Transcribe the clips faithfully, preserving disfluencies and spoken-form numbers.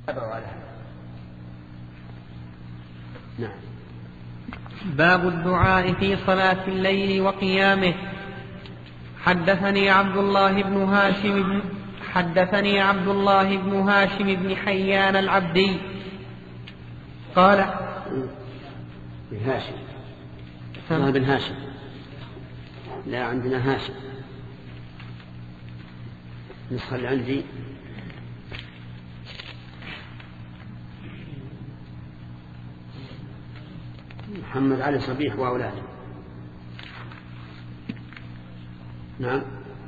على هذا. نعم. باب الدعاء في صلاة الليل وقيامه. حدثني عبد الله بن هاشم بن حدثني عبد الله بن هاشم بن حيان العبدي قال بن هاشم الله بن هاشم لا عندنا هاشم نسخة اللي عندي محمد علي صبيح وأولاده. نعم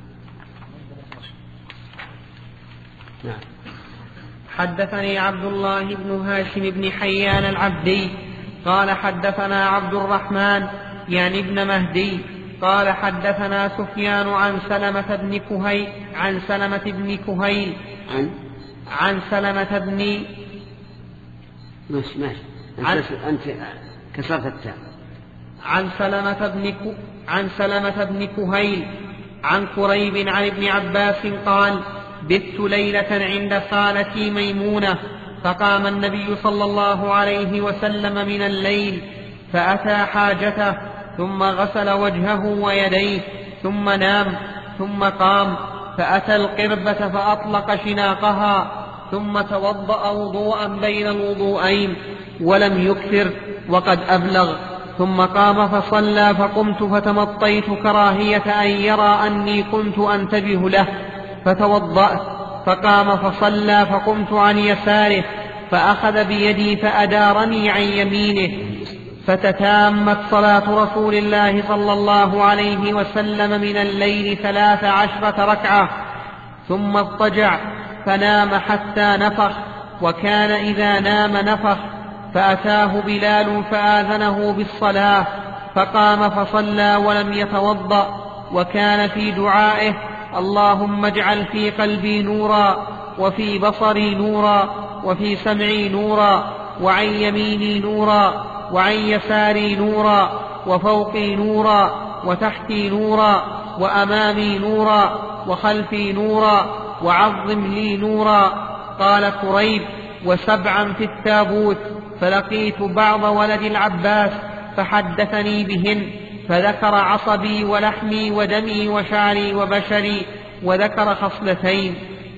نعم. حدثني عبد الله بن هاشم بن حيان العبدي قال حدثنا عبد الرحمن يعني ابن مهدي قال حدثنا سفيان عن سلمة بن كهيل عن سلمة بن كهيل عن عن سلمة بن ماشي ماشي أنت, أنت كسرت التاء. عن سلمة بن ك... عن سلمة بن كهيل عن قريب عن ابن عباس قال بت ليلة عند خالتي ميمونة فقام النبي صلى الله عليه وسلم من الليل فأتى حاجته ثم غسل وجهه ويديه ثم نام ثم قام فأتى القربة فأطلق شناقها ثم توضأ وضوءا بين الوضوءين ولم يكثر وقد أبلغ ثم قام فصلى فقمت فتمطيت كراهية أن يرى أني كنت أنتبه له فتوضأت فقام فصلى فقمت عن يساره فأخذ بيدي فأدارني عن يمينه فتتامت صلاة رسول الله صلى الله عليه وسلم من الليل ثلاث عشرة ركعة ثم اضطجع فنام حتى نفخ وكان إذا نام نفخ فأتاه بلال فآذنه بالصلاة فقام فصلى ولم يتوضأ وكان في دعائه اللهم اجعل في قلبي نورا وفي بصري نورا وفي سمعي نورا وعن يميني نورا وعن يساري نورا وفوقي نورا وتحتي نورا وأمامي نورا وخلفي نورا وعظم لي نورا. قال كريب وسبعا في التابوت فلقيت بعض ولد العباس فحدثني بهن فذكر عصبي ولحمي ودمي وشعري وبشري وذكر خصلتين.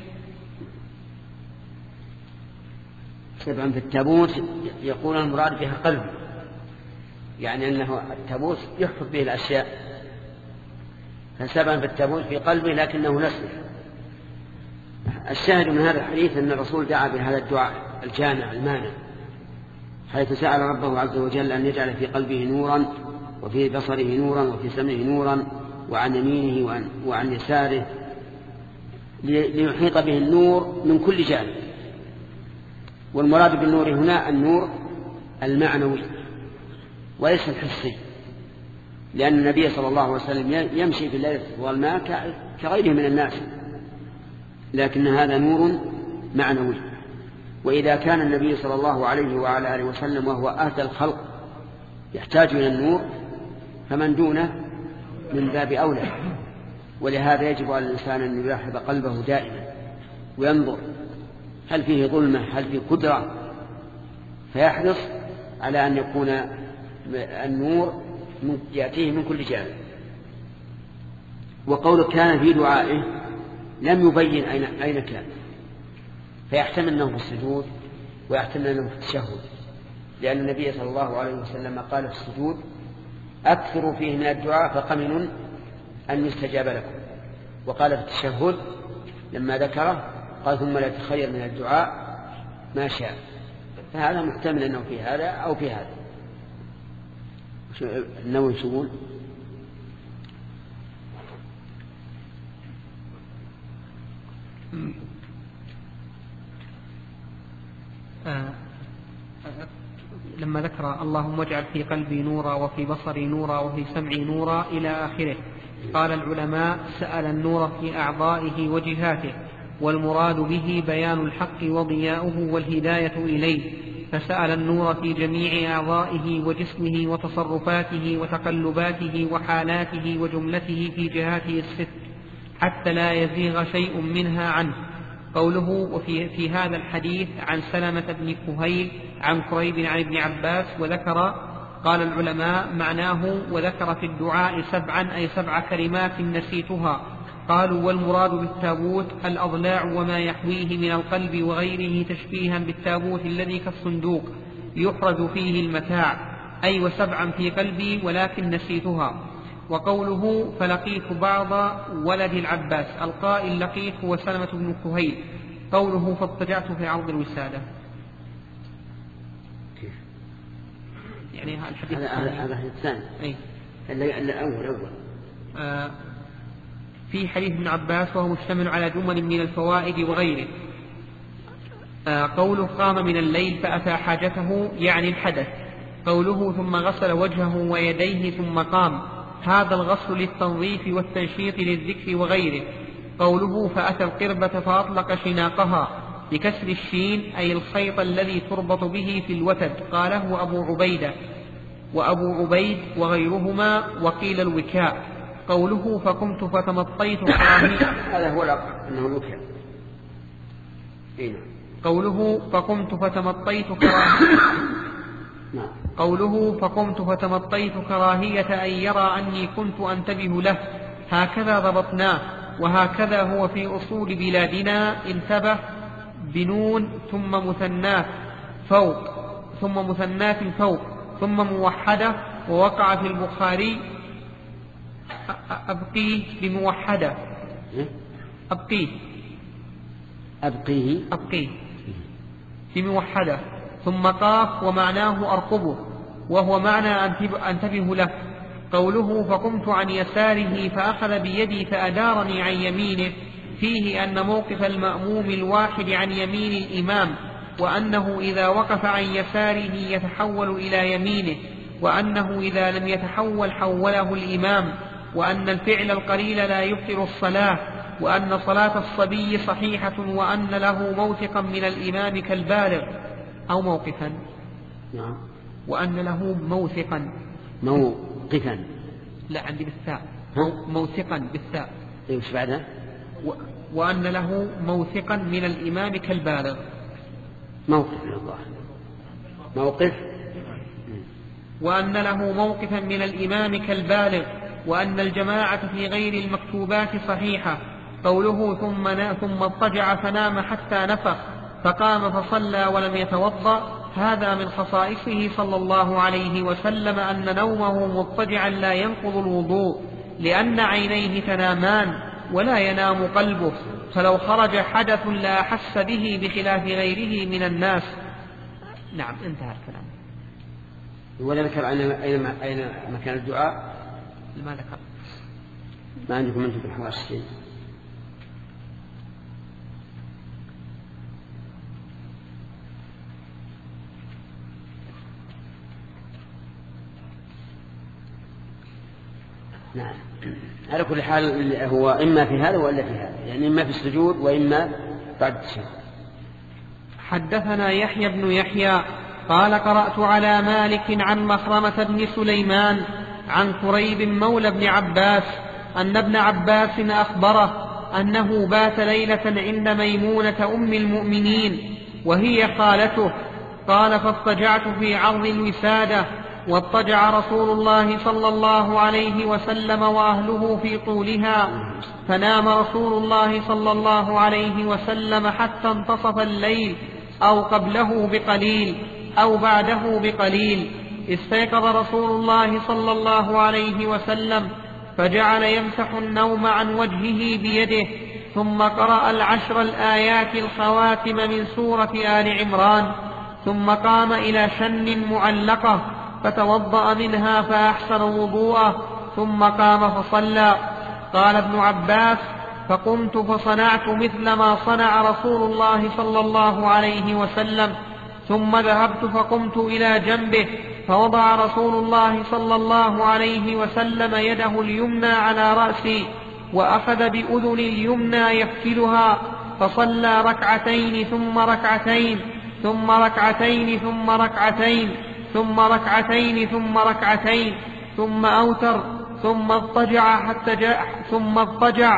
سبعا في التابوت يقول المراد بها قلب يعني أنه التابوت يحفظ به الأشياء فسبعا في التابوت في قلبه لكنه نسله. الشاهد من هذا الحديث أن الرسول دعا بهذا الدعاء الجامع المانع حيث سأل ربه عز وجل أن يجعل في قلبه نورا وفي بصره نورا وفي سمعه نورا وعن يمينه وعن, وعن يساره ليحيط به النور من كل جانب. والمراد بالنور هنا النور المعنوي وليس الحسي لأن النبي صلى الله عليه وسلم يمشي في الليل والماء كغيره من الناس لكن هذا نور معنوي. وإذا كان النبي صلى الله عليه وعلى آله وسلم وهو أهدى الخلق يحتاج إلى النور فمن دونه من باب أولى. ولهذا يجب على الإنسان أن يلاحظ قلبه دائما وينظر هل فيه ظلمة هل فيه قدرة فيحرص على أن يكون النور يأتيه من كل جانب. وقوله كان في دعائه لم يبين أين, أين كان فيحتمل أنه في السجود ويحتمل أنه في التشهد لأن النبي صلى الله عليه وسلم قال في السجود أكثروا فيه من الدعاء فقمن أن يستجاب لكم. وقال في التشهد لما ذكره قال ثم لا تخير من الدعاء ما شاء. فهذا محتمل أنه في هذا أو في هذا. النووي يقول آه لما ذكر اللهم اجعل في قلبي نورا وفي بصري نورا وفي سمعي نورا إلى آخره قال العلماء سأل النور في أعضائه وجهاته والمراد به بيان الحق وضياؤه والهداية إليه فسأل النور في جميع أعضائه وجسمه وتصرفاته وتقلباته وحالاته وجملته في جهاته الست حتى لا يزيغ شيء منها عنه قوله وفي في هذا الحديث عن سلمة بن كهيل عن كريب عن ابن عباس. وذكر قال العلماء معناه وذكر في الدعاء سبعا أي سبع كلمات نسيتها. قالوا والمراد بالتابوت الأضلاع وما يحويه من القلب وغيره تشبيها بالتابوت الذي كالصندوق يحرز فيه المتاع، أي وسبعا في قلبي ولكن نسيتها. وقوله فلقيت بعض ولد العباس القائل لقيت هو سلمة بن كهيل. قوله فاضطجعت في عرض الوسادة يعني الحديث هذا الثاني أي الأول أول آه في حديث ابن عباس وهو مشتمل على جمل من الفوائد وغيره. آه قوله قام من الليل فأتى حاجته يعني الحدث. قوله ثم غسل وجهه ويديه ثم قام، هذا الغسل للتنظيف والتنشيط للذكر وغيره. قوله فأتى القربة فأطلق شناقها بكسر الشين أي الخيط الذي تربط به في الوتد. قاله أبو عبيدة وأبو عبيد وغيرهما وقيل الوكاء. قوله فقمت فتمطيت كراهية هذا هو الأقرب أنه الوكاء. قوله فقمت فتمطيت كراهية قوله فقمت فتمطيت كراهية أن يرى أني كنت أنتبه له، هكذا ضبطناه. وهكذا هو في أصول بلادنا انتبه بنون ثم مثنات فوق ثم مثنات فوق ثم موحدة. ووقع في البخاري أبقيه بموحدة أبقيه أبقيه أبقيه بموحدة ثم قاف ومعناه أرقبه وهو معنى أنتبه له. قوله فقمت عن يساره فأخذ بيدي فأدارني عن يمينه فيه أن موقف المأموم الواحد عن يمين الإمام، وأنه إذا وقف عن يساره يتحول إلى يمينه، وأنه إذا لم يتحول حوله الإمام، وأن الفعل القليل لا يبطل الصلاة، وأن صلاة الصبي صحيحة، وأن له موثقا من الإمام كالبالغ أو موقفا. نعم. وأن له موثقا موقفا لا عندي بالثاء موثقا بالثاء ايش بعدها و... وأن له موثقا من الإمام كالبالغ. موقف الله موقف وأن له موقفا من الإمام كالبالغ، وأن الجماعة في غير المكتوبات صحيحة. قوله ثم, نا... ثم اضطجع فنام حتى نفخ فقام فصلى ولم يتوضأ، هذا من خصائصه صلى الله عليه وسلم أن نومه مضطجعا لا ينقض الوضوء، لأن عينيه تنامان ولا ينام قلبه، فلو خرج حدث لا أحس به بخلاف غيره من الناس. نعم انتهى الكلام. ولا ذكر أين أين مكان الدعاء؟ ما ذكر. ما عندكم أنتم بالحواس شيء؟ نعم. على كل حال هو إما في هذا وإلا في هذا، يعني إما في السجود وإما بعد التشهد. حدثنا يحيى بن يحيى قال قرأت على مالك عن مخرمة بن سليمان عن كريب مولى بن عباس أن ابن عباس أخبره أنه بات ليلة عند ميمونة أم المؤمنين وهي خالته. قال فاضطجعت في عرض الوسادة، واضطجع رسول الله صلى الله عليه وسلم وأهله في طولها، فنام رسول الله صلى الله عليه وسلم حتى انتصف الليل أو قبله بقليل أو بعده بقليل. استيقظ رسول الله صلى الله عليه وسلم فجعل يمسح النوم عن وجهه بيده، ثم قرأ العشر الآيات الخواتم من سورة آل عمران، ثم قام إلى شن معلقة فتوضأ منها فأحسن وضوءه، ثم قام فصلى. قال ابن عباس فقمت فصنعت مثل ما صنع رسول الله صلى الله عليه وسلم، ثم ذهبت فقمت إلى جنبه فوضع رسول الله صلى الله عليه وسلم يده اليمنى على رأسي وأخذ بأذن اليمنى يفتلها، فصلى ركعتين ثم ركعتين ثم ركعتين ثم ركعتين ثم ركعتين ثم ركعتين ثم أوتر، ثم اضطجع حتى جاء ثم اضطجع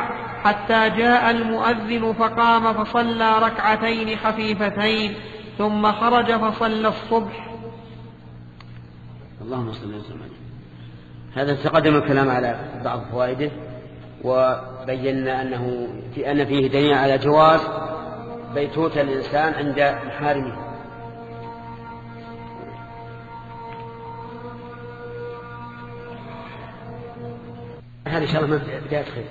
حتى جاء المؤذن فقام فصلى ركعتين خفيفتين ثم خرج فصلى الصبح. اللهم صل وسلم. هذا تقدم الكلام على بعض فوائده، وبينا أنه في أن فيه دليل على جواز بيتوت الإنسان عند محارمه. هذا إن شاء الله بداية خير.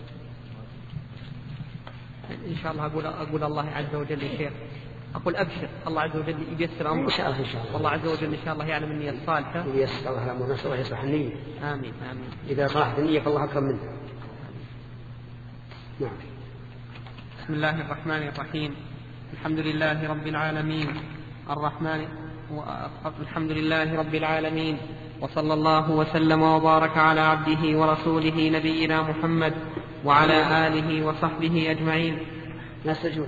إن شاء الله أقول أقول الله عز وجل يا شيخ، أقول أبشر الله عز وجل ييسر أمرك. إن شاء الله إن شاء الله. والله عز وجل إن شاء الله يعلم النية الصالحة. ييسر الله الأمر ونسأل الله يصلح النية. آمين آمين. إذا صلحت النية فالله أكرم منها. نعم. بسم الله الرحمن الرحيم. الحمد لله رب العالمين الرحمن الحمد لله رب العالمين وصلى الله وسلم وبارك على عبده ورسوله نبينا محمد وعلى آله وصحبه أجمعين. لا سجود.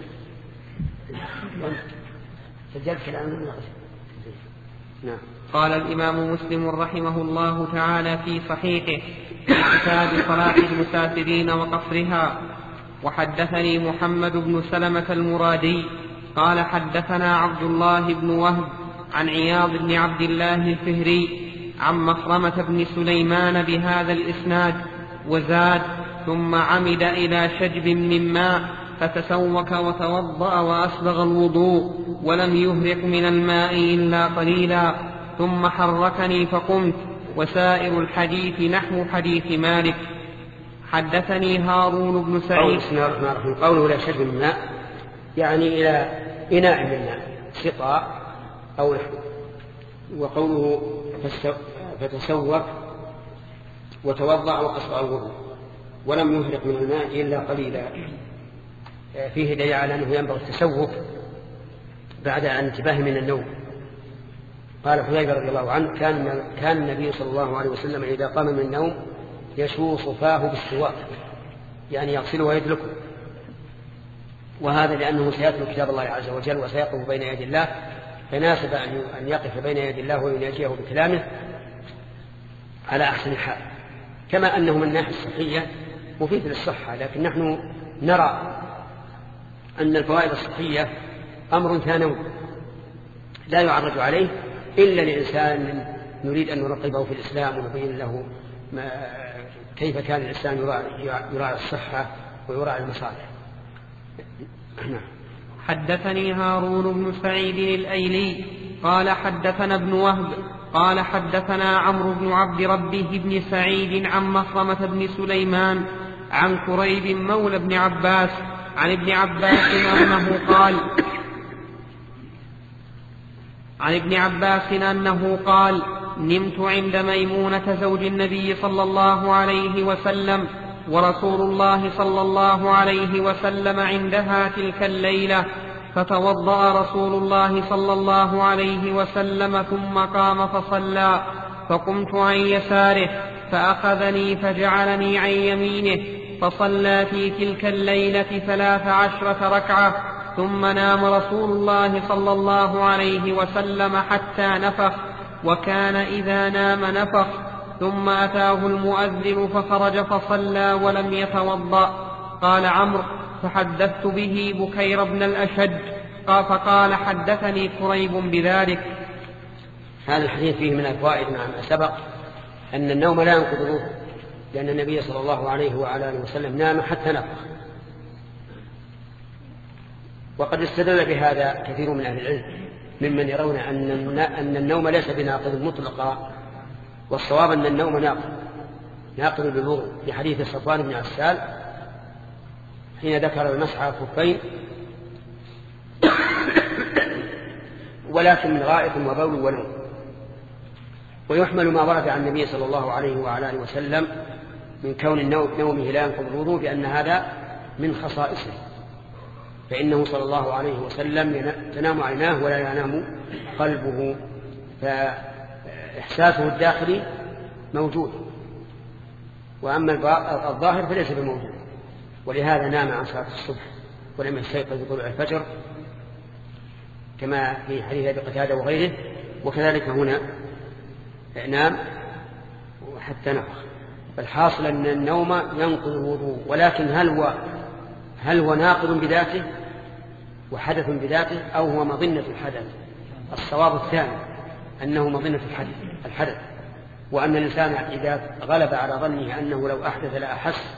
سجلت كلام. نعم. قال الإمام مسلم رحمه الله تعالى في صحيحه في كتاب صلاة المسافرين وقصرها: وحدثني محمد بن سلمة المرادي قال حدثنا عبد الله بن وهب عن عياض بن عبد الله الفهري عن مخرمة بن سليمان بهذا الإسناد، وزاد: ثم عمد إلى شجب من ماء فتسوك وتوضأ وأسبغ الوضوء ولم يهرق من الماء إلا قليلا، ثم حركني فقمت. وسائر الحديث نحو حديث مالك. حدثني هارون بن سعيد. قوله إلى شجب من ماء يعني إلى إناء من ماء، سقاء أو نحو. وقوله فتسوك وتوضأ وأسبغ الوضوء ولم يهرق من الماء إلا قليلا، فيه دليل على أنه ينبغي التسوق بعد أن انتباه من النوم. قال حذيفة رضي الله عنه: كان كان النبي صلى الله عليه وسلم إذا قام من النوم يشوص فاه بالسواك، يعني يغسله ويدلكه. وهذا لأنه سيتلو كتاب الله عز وجل وسيقف بين يدي الله، فناسب أن يقف بين يدي الله ويناجيه بكلامه على أحسن حال. كما أنه من الناحية الصحية مفيد للصحة، لكن نحن نرى أن الفوائد الصحية أمر ثانوي لا يعرج عليه إلا لإنسان نريد أن نرقبه في الإسلام ونبين له ما كيف كان الإنسان يراعي الصحة ويراعي المصالح. حدثني هارون بن سعيد الأيلي قال حدثنا ابن وهب قال حدثنا عمرو بن عبد ربه بن سعيد عن مخرمة بن سليمان عن كريب مولى بن عباس عن ابن عباس أنه قال عن ابن عباس أنه قال: نمت عند ميمونة زوج النبي صلى الله عليه وسلم ورسول الله صلى الله عليه وسلم عندها تلك الليلة، فتوضأ رسول الله صلى الله عليه وسلم ثم قام فصلى، فقمت عن يساره فأخذني فجعلني عن يمينه، فصلى في تلك الليلة ثلاث عشرة ركعة، ثم نام رسول الله صلى الله عليه وسلم حتى نفخ، وكان إذا نام نفخ، ثم أتاه المؤذن فخرج فصلى ولم يتوضأ. قال عمرو: فحدثت به بكير بن الأشج فقال: حدثني كريب بذلك. هذا الحديث فيه من الفوائد مع ما سبق أن النوم لا ينقض الوضوء، لأن النبي صلى الله عليه وعلى آله وسلم نام حتى نفخ. وقد استدل بهذا كثير من أهل العلم ممن يرون أن النوم ليس بناقض مطلقا، والصواب أن النوم ناقض ناقض للوضوء، في حديث صفوان بن عسال حين ذكر المسح على الخفين: ولكن من غائط وبول ونوم. ويحمل ما ورد عن النبي صلى الله عليه وعلى آله وسلم من كون النوم نومه لا ينقض الوضوء بأن هذا من خصائصه، فإنه صلى الله عليه وسلم تنام عيناه ولا ينام قلبه، فإحساسه الداخلي موجود، وأما الظاهر فليس بموجود. ولهذا نام عن صلاة الصبح ولم يستيقظ بطلوع الفجر كما في حديث أبي قتادة وغيره، وكذلك هنا نام حتى نفخ. فالحاصل أن النوم ينقض الوضوء، ولكن هل هو هل هو ناقض بذاته وحدث بذاته أو هو مظنة الحدث؟ الصواب الثاني، أنه مظنة الحدث، وأن الإنسان إذا غلب على ظنه أنه لو أحدث لا أحس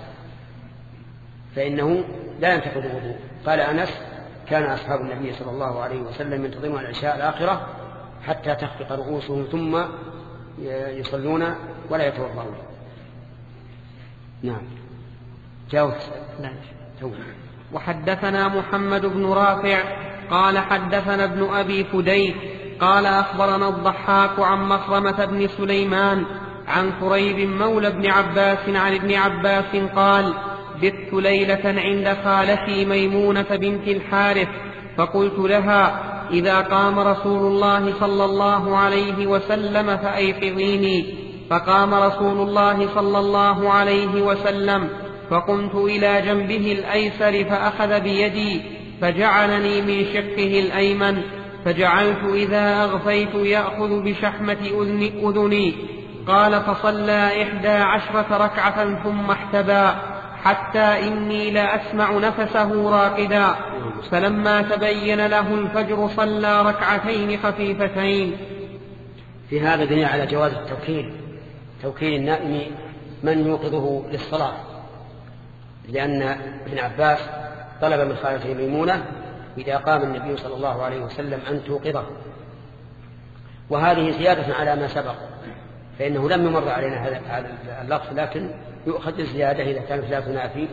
فإنه لا ينتقض الوضوء. قال أنس: كان أصحاب النبي صلى الله عليه وسلم ينتظرون العشاء الآخرة حتى تخفق رؤوسهم ثم يصلون ولا يتوضؤون. نعم. جاوز. نعم. وحدثنا محمد بن رافع قال حدثنا ابن أبي فديك قال أخبرنا الضحاك عن مخرمة بن سليمان عن كريب مولى ابن عباس عن ابن عباس قال: بت ليلة عند خالتي ميمونة بنت الحارث فقلت لها: إذا قام رسول الله صلى الله عليه وسلم فأيقظيني. فقام رسول الله صلى الله عليه وسلم فقمت إلى جنبه الأيسر فأخذ بيدي فجعلني من شقه الأيمن، فجعلت إذا أغفيت يأخذ بشحمة أذني. قال: فصلى إحدى عشرة ركعة ثم احتبى حتى إني لأسمع نفسه راقدا، فلما تبين له الفجر صلى ركعتين خفيفتين. في هذا دليل على جواز التوكيل، توكيل النائم من يوقظه للصلاة، لأن ابن عباس طلب من خالته ميمونة إذا قام النبي صلى الله عليه وسلم أن توقظه، وهذه زيادة على ما سبق، فإنه لم يمر علينا هذا اللفظ، لكن يؤخذ الزيادة إذا كانت لا تنافي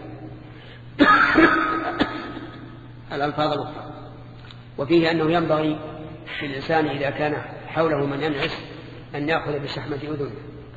الألفاظ الأخرى. وفيه أنه ينبغي للإنسان إذا كان حوله من ينعس أن يأخذ بشحمة أذنه،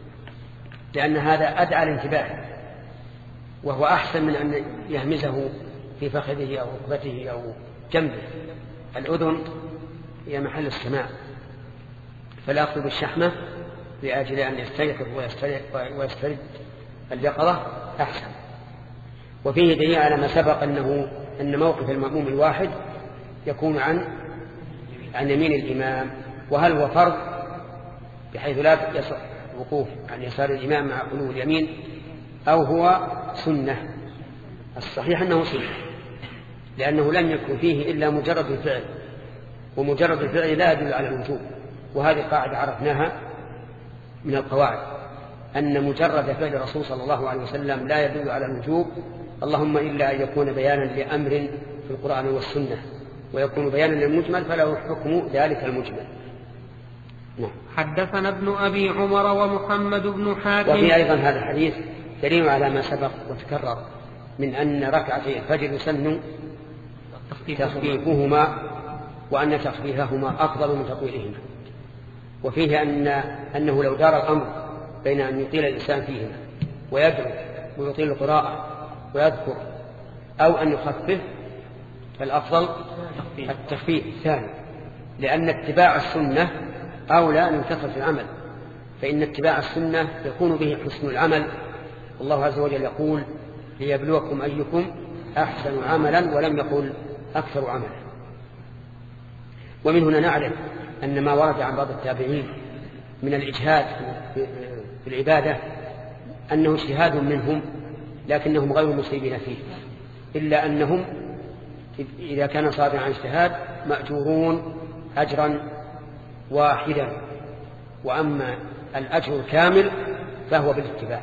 لأن هذا أدعى الانتباه، وهو أحسن من أن يهمزه في فخذه أو ركبته أو جنبه. الأذن هي محل السماع، فالأخذ بالشحمة لأجل أن يستيقظ ويسترد اليقظة أحسن. وفيه دليل على ما سبق أنه أن موقف المأموم الواحد يكون عن عن يمين الإمام، وهل هو فرض بحيث لا يصح الوقوف عن يسار الإمام مع خلو اليمين، أو هو سنة؟ الصحيح أنه سنة، لأنه لم يكن فيه إلا مجرد الفعل، ومجرد الفعل لا يدل على الوجوب، وهذه قاعدة عرفناها من القواعد، أن مجرد فعل الرسول صلى الله عليه وسلم لا يدل على الوجوب، اللهم إلا أن يكون بيانا لأمر في القرآن والسنة، ويكون بيانا للمجمل فله حكم ذلك المجمل. نعم. حدثنا ابن أبي عمر ومحمد بن حاتم. وفي أيضا هذا الحديث دليل على ما سبق وتكرر من أن ركعتي الفجر يسن تخفيفهما، وأن تخفيفهما أفضل من تطويلهما. وفيه أن أنه لو دار الأمر بين أن يطيل الإنسان فيهما ويدعو ويطيل القراءة ويذكر، أو أن يخفف، فالأفضل التخفيف الثاني، لأن اتباع السنة أولى من كثرة العمل، فإن اتباع السنة يكون به حسن العمل. الله عز وجل يقول: ليبلوكم أيكم أحسن عملا، ولم يقل أكثر عملا. ومن هنا نعلم أن ما ورد عن بعض التابعين من الإجهاد في العبادة أنه اجتهاد منهم، لكنهم غير مصيبين فيه، إلا أنهم إذا كان صادرا عن اجتهاد مأجورون أجرا واحدا، وأما الأجر الكامل فهو بالاتباع.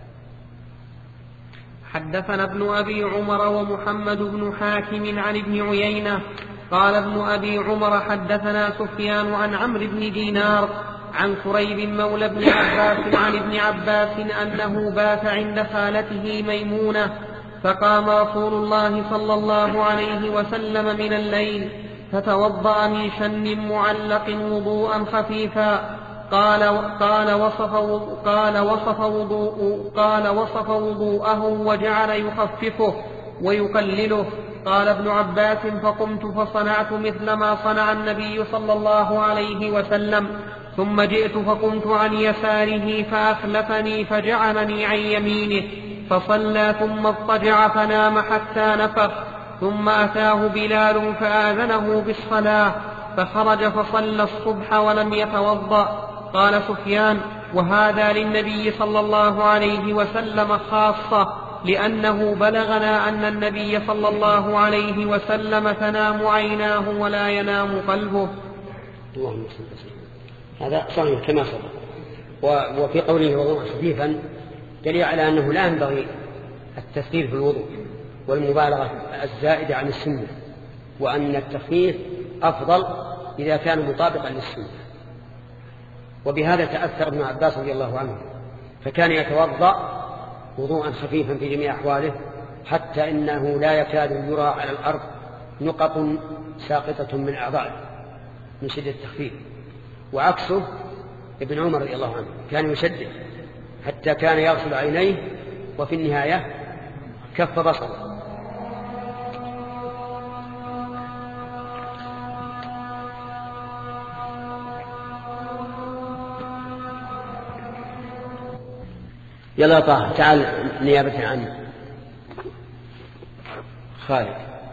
حدثنا ابن أبي عمر ومحمد بن حاتم عن ابن عيينة قال ابن أبي عمر حدثنا سفيان عن عمرو بن دينار عن كريب مولى ابن عباس عن ابن عباس أنه بات عند خالته ميمونة، فقام رسول الله صلى الله عليه وسلم من الليل فتوضأ من شن معلق وضوءا خفيفا. قال قال وصف قال وصف وضوء قال وصف وضوءه وجعل يخففه ويقلله. قال ابن عباس: فقمت فصنعت مثل ما صنع النبي صلى الله عليه وسلم، ثم جئت فقمت عن يساره فأخلفني فجعلني عن يمينه، فصلى ثم اضطجع فنام حتى نفخ، ثم أتاه بلال فآذنه بالصلاة، فخرج فصلى الصبح ولم يتوضأ. قال سفيان: وهذا للنبي صلى الله عليه وسلم خاصة، لأنه بلغنا أن النبي صلى الله عليه وسلم تنام عيناه ولا ينام قلبه. اللهم صل وسلم. هذا صحيح كما سبق. وفي قوله وضوءا خفيفا دليل على أنه لا ينبغي التثقيل في الوضوء والمبالغة الزائدة عن السنة، وأن التخفيف أفضل إذا كان مطابقا للسنة. وبهذا تأثر ابن عباس رضي الله عنه، فكان يتوضأ وضوءا خفيفا في جميع أحواله، حتى إنه لا يكاد يرى على الأرض نقط ساقطة من أعضائه من شدة التخفيف. وعكسه ابن عمر رضي الله عنه كان يشدد حتى كان يغسل عينيه وفي النهاية كف بصره. يلا طه تعال نيابة عنه. خالد.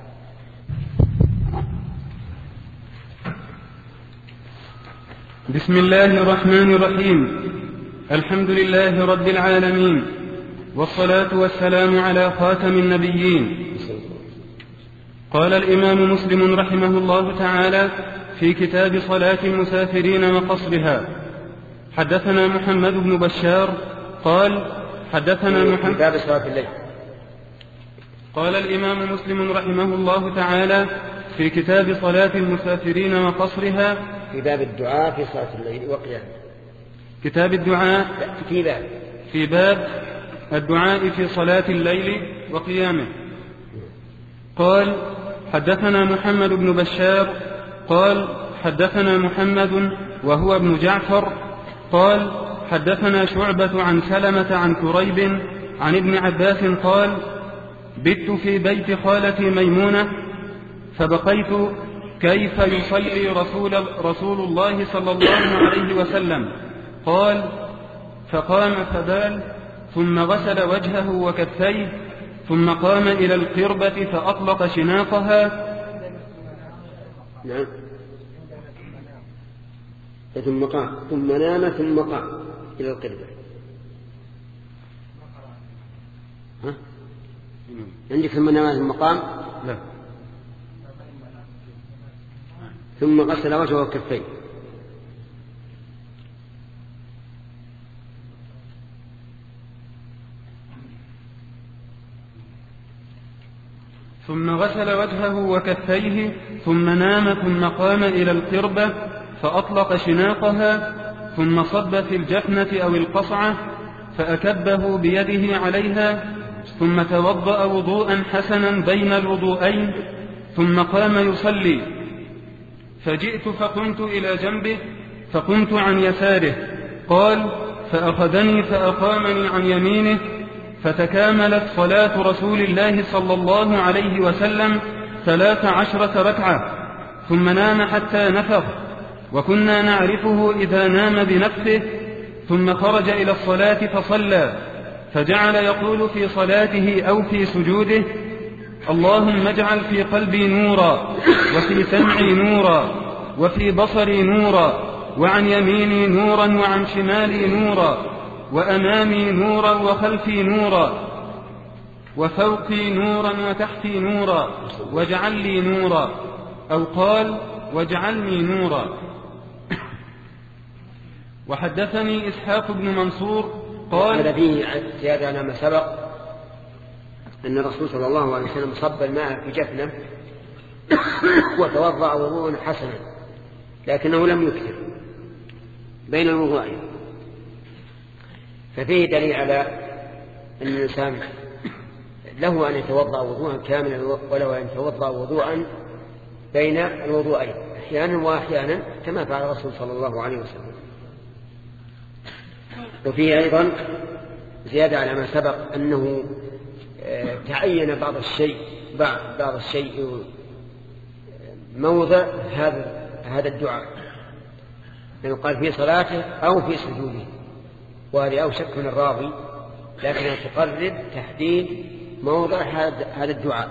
بسم الله الرحمن الرحيم. الحمد لله رب العالمين، والصلاة والسلام على خاتم النبيين. قال الإمام مسلم رحمه الله تعالى في كتاب صلاة المسافرين وقصرها: حدثنا محمد بن بشار قال حدثنا محمد باب صلاة الليل. قال الإمام مسلم رحمه الله تعالى في كتاب صلاة المسافرين وقصرها: في باب الدعاء في صلاة الليل وقيامه. كتاب الدعاء في باب في باب الدعاء في صلاة الليل وقيامه. قال حدثنا محمد بن بشار قال حدثنا محمد وهو ابن جعفر قال حدثنا شعبة عن سلمة عن كريب عن ابن عباس قال: بت في بيت خالتي ميمونة فبقيت كيف يصلي رسول, رسول الله صلى الله عليه وسلم. قال: فقام فبال ثم غسل وجهه وكفيه ثم قام إلى القربة فأطلق شناقها. نعم. ثم قام ثم نام ثم قام إلى القربة. ها؟ عندك ثم نام ثم قام؟ لا. ثم غسل وجهه وكفيه. ثم غسل وجهه وكفيه ثم نام ثم قام إلى القربة فأطلق شناقها ثم صب في الجفنة أو القصعة فأكبه بيده عليها ثم توضأ وضوءا حسنا بين الوضوءين ثم قام يصلي. فجئت فقمت إلى جنبه فقمت عن يساره. قال: فأخذني فأقامني عن يمينه فتكاملت صلاة رسول الله صلى الله عليه وسلم ثلاث عشرة ركعة ثم نام حتى نفخ، وكنا نعرفه إذا نام بنفسه. ثم خرج إلى الصلاة فصلى، فجعل يقول في صلاته أو في سجوده: اللهم اجعل في قلبي نورا وفي سمعي نورا وفي بصري نورا وعن يميني نورا وعن شمالي نورا وأمامي نورا وخلفي نورا وفوقي نورا وتحتي نورا واجعل لي نورا، أو قال: واجعلني نورا. وحدثني إسحاق بن منصور قال: هذا فيه زيادة على ما سبق أن الرسول صلى الله عليه وسلم صب الماء في جفنه وتوضأ وضوءا حسنا، لكنه لم يكثر بين الوضوءين، ففيه دليل على أن الإنسان له أن يتوضأ وضوءا كاملا ولو أن يتوضأ وضوءا بين الوضوءين أحيانا وأحيانا كما فعل الرسول صلى الله عليه وسلم. وفيه أيضا زيادة على ما سبق أنه تعين بعض الشيء بعض الشيء موضع هذا هذا الدعاء، لأنه قال في صلاته أو في سجوده، وهذه أوشك من الراضي، لكنها تقرب تحديد موضع هذا الدعاء.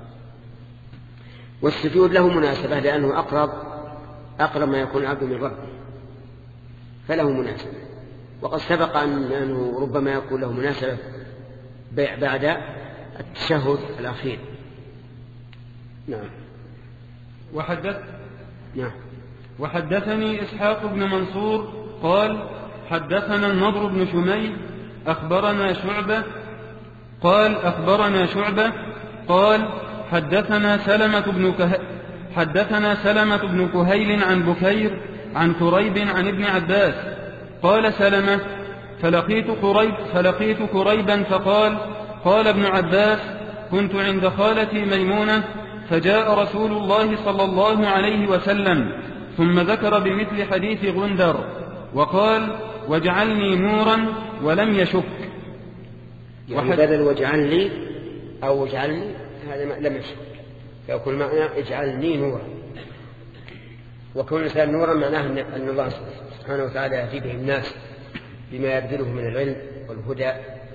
والسجود له مناسبة لأنه أقرب أقرب ما يكون العبد من ربه، فله مناسبة. وقد سبق أنه ربما يكون له مناسبة بيع بعد التشهد الأخير. نعم. وحدث نعم. وحدثني إسحاق بن منصور قال حدثنا النضر بن شميل أخبرنا شعبة قال أخبرنا شعبة قال حدثنا سلمة بن كه... حدثنا سلمة بن كهيل عن بكير عن كريب عن ابن عباس قال سلمة فلقيت كريب فلقيت كريبا فقال قال ابن عباس كنت عند خالتي ميمونة فجاء رسول الله صلى الله عليه وسلم ثم ذكر بمثل حديث غندر وقال واجعلني نورا ولم يشك. يعني بدل واجعلني أو اجعلني هذا لم يشك، فيكون معنى اجعلني نورا، وكون الإنسان نورا معناه أن الله سبحانه وتعالى يهدي به الناس بما يبذله من العلم والهدى.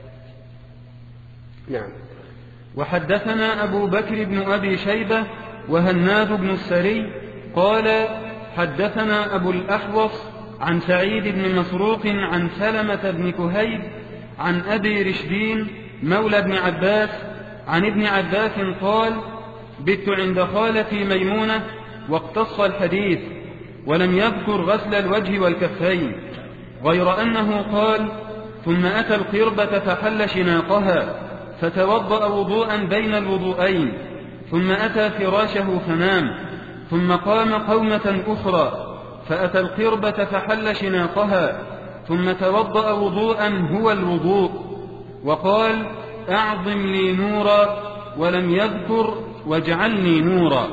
نعم. وحدثنا أبو بكر بن أبي شيبة وهناد بن السري قال حدثنا أبو الأحوص عن سعيد بن مسروق عن سلمة بن كهيب عن أبي رشدين مولى ابن عباس عن ابن عباس قال بت عند خالتي ميمونة واقتص الحديث ولم يذكر غسل الوجه والكفين، غير أنه قال ثم أتى القربة فحل شناقها فتوضأ وضوءا بين الوضوءين ثم أتى فراشه فنام ثم قام قومة أخرى فأتى القربة فحل شناقها ثم توضأ وضوءا هو الوضوء وقال أعظم لي نورا ولم يذكر واجعلني نورا.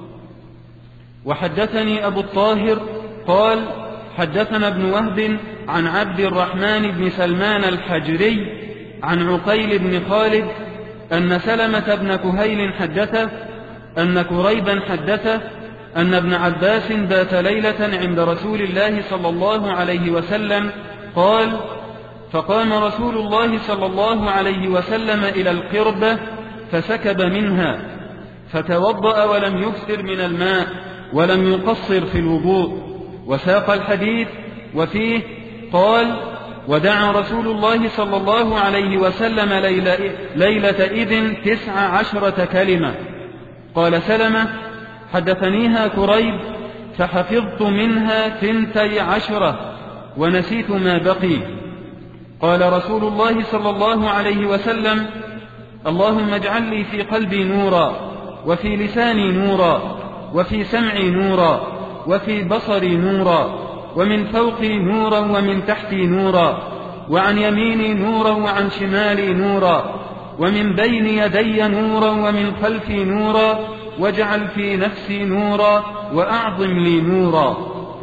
وحدثني أبو الطاهر قال حدثنا ابن وهب عن عبد الرحمن بن سلمان الحجري عن عقيل بن خالد أن سلمة بن كهيل حدثه أن كريبا حدثه أن ابن عباس بات ليلة عند رسول الله صلى الله عليه وسلم قال فقام رسول الله صلى الله عليه وسلم إلى القربة فسكب منها فتوضأ ولم يكثر من الماء ولم يقصر في الوضوء، وساق الحديث وفيه قال ودعا رسول الله صلى الله عليه وسلم ليلة إذن تسع عشرة كلمة. قال سلمة حدثنيها كريب فحفظت منها ثنتي عشرة ونسيت ما بقي. قال رسول الله صلى الله عليه وسلم اللهم اجعل لي في قلبي نورا وفي لساني نورا وفي سمعي نورا وفي بصري نورا ومن فوقي نورا ومن تحتي نورا وعن يميني نورا وعن شمالي نورا ومن بين يدي نورا ومن خلفي نورا واجعل في نفسي نورا وأعظم لي نورا.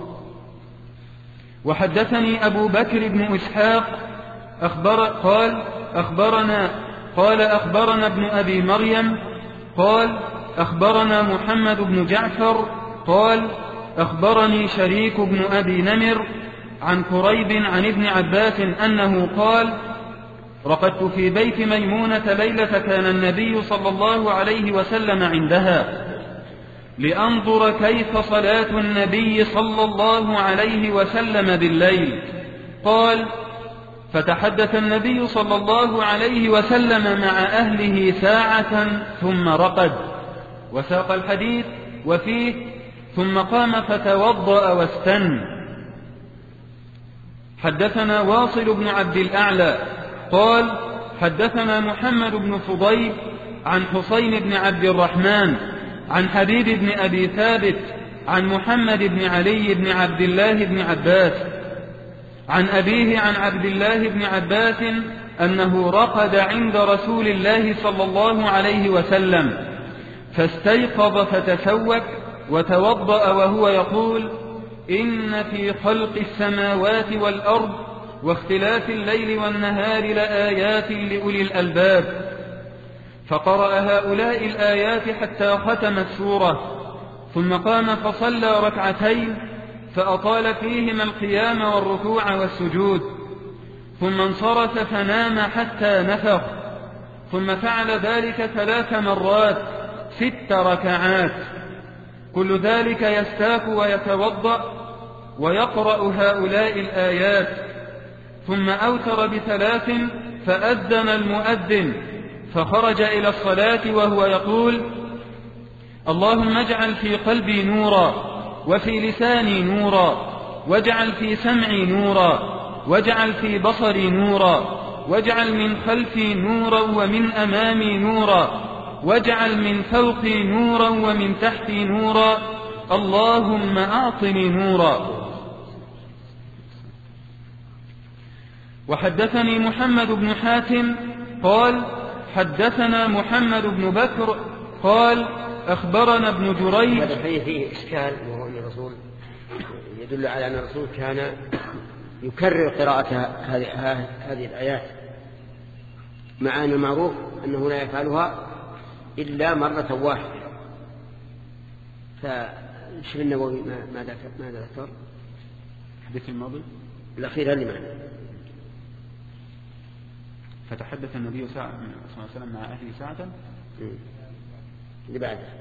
وحدثني أبو بكر بن إسحاق أخبر قال أخبرنا قال أخبرنا ابن أبي مريم قال أخبرنا محمد بن جعفر قال أخبرني شريك بن أبي نمر عن كريب عن ابن عباس أنه قال رقدت في بيت ميمونة ليلة كان النبي صلى الله عليه وسلم عندها لأنظر كيف صلاة النبي صلى الله عليه وسلم بالليل. قال فتحدث النبي صلى الله عليه وسلم مع أهله ساعة ثم رقد، وساق الحديث وفيه ثم قام فتوضأ واستن. حدثنا واصل بن عبد الأعلى قال حدثنا محمد بن فضيل عن حسين بن عبد الرحمن عن حبيب بن أبي ثابت عن محمد بن علي بن عبد الله بن عباس عن أبيه عن عبد الله بن عباس أنه رقد عند رسول الله صلى الله عليه وسلم فاستيقظ فتسوك وتوضأ وهو يقول إن في خلق السماوات والأرض واختلاف الليل والنهار لآيات لأولي الألباب. فقرأ هؤلاء الآيات حتى ختم السورة ثم قام فصلى ركعتين فأطال فيهما القيام والركوع والسجود ثم انصرف فنام حتى نفخ ثم فعل ذلك ثلاث مرات ست ركعات كل ذلك يستاك ويتوضأ ويقرأ هؤلاء الآيات ثم أوتر بثلاث فأذن المؤذن فخرج إلى الصلاة وهو يقول: اللهم اجعل في قلبي نورا، وفي لساني نورا، واجعل في سمعي نورا، واجعل في بصري نورا، واجعل من خلفي نورا ومن أمامي نورا، واجعل من فوقي نورا ومن تحتي نورا، اللهم أعطني نورا. وحدثني محمد بن حاتم قال: حدثنا محمد بن بكر قال: أخبرنا ابن جريج. هذا فيه إشكال، وهو أن الرسول يدل على أن الرسول كان يكرر قراءة هذه الآيات، مع أن المعروف أنه لا يفعلها إلا مرة واحدة. فشف النووي ماذا ماذا ذكر؟ الحديث الماضي الأخير اللي معنا: فتحدث النبي صلى الله عليه وسلم مع أهله ساعة اللي بعده.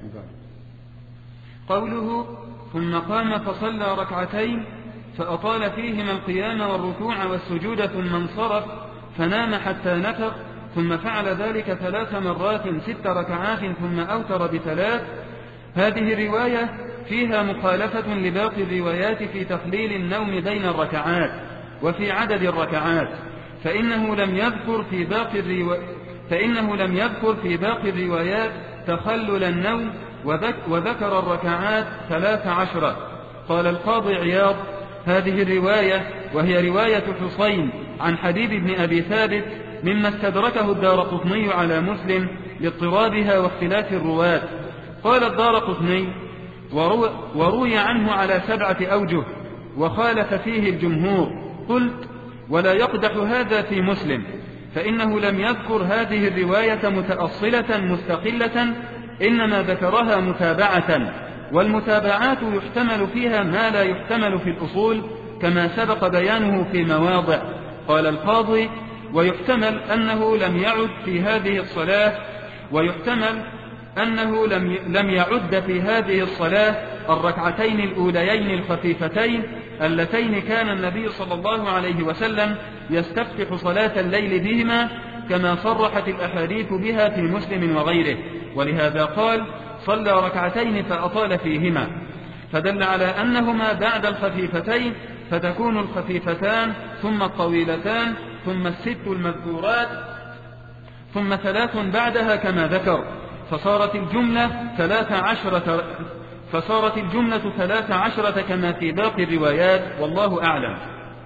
قوله: ثم قام فصلى ركعتين فأطال فيهما القيام والركوع والسجود ثم انصرف فنام حتى نفق، ثم فعل ذلك ثلاث مرات ست ركعات ثم أوتر بثلاث. هذه الرواية فيها مخالفة لباقي الروايات في تقليل النوم بين الركعات وفي عدد الركعات، فإنه لم يذكر في باقي الروا... فإنه لم يذكر في باقي الروايات تخلل النوم، وذكر الركعات ثلاث عشرة. قال القاضي عياض: هذه الرواية وهي رواية حسين عن حبيب بن أبي ثابت مما استدركه الدارقطني على مسلم لاضطرابها واختلاف الرواة. قال الدارقطني: وروي, وروي عنه على سبعة أوجه وخالف فيه الجمهور. قلت: ولا يقدح هذا في مسلم، فإنه لم يذكر هذه الرواية متأصلة مستقلة، إنما ذكرها متابعة، والمتابعات يحتمل فيها ما لا يحتمل في الأصول كما سبق بيانه في مواضع. قال القاضي: ويحتمل أنه لم يعد في هذه الصلاة ويحتمل أنه لم لم يعد في هذه الصلاة الركعتين الأوليين الخفيفتين اللتين كان النبي صلى الله عليه وسلم يستفتح صلاة الليل بهما، كما صرحت الأحاديث بها في مسلم وغيره، ولهذا قال: صلى ركعتين فأطال فيهما، فدل على أنهما بعد الخفيفتين، فتكون الخفيفتان ثم الطويلتان ثم الست المذكورات ثم ثلاث بعدها كما ذكر، فصارت الجملة ثلاث عشرة فصارت الجملة ثلاث عشرة كما في باقي الروايات، والله أعلم.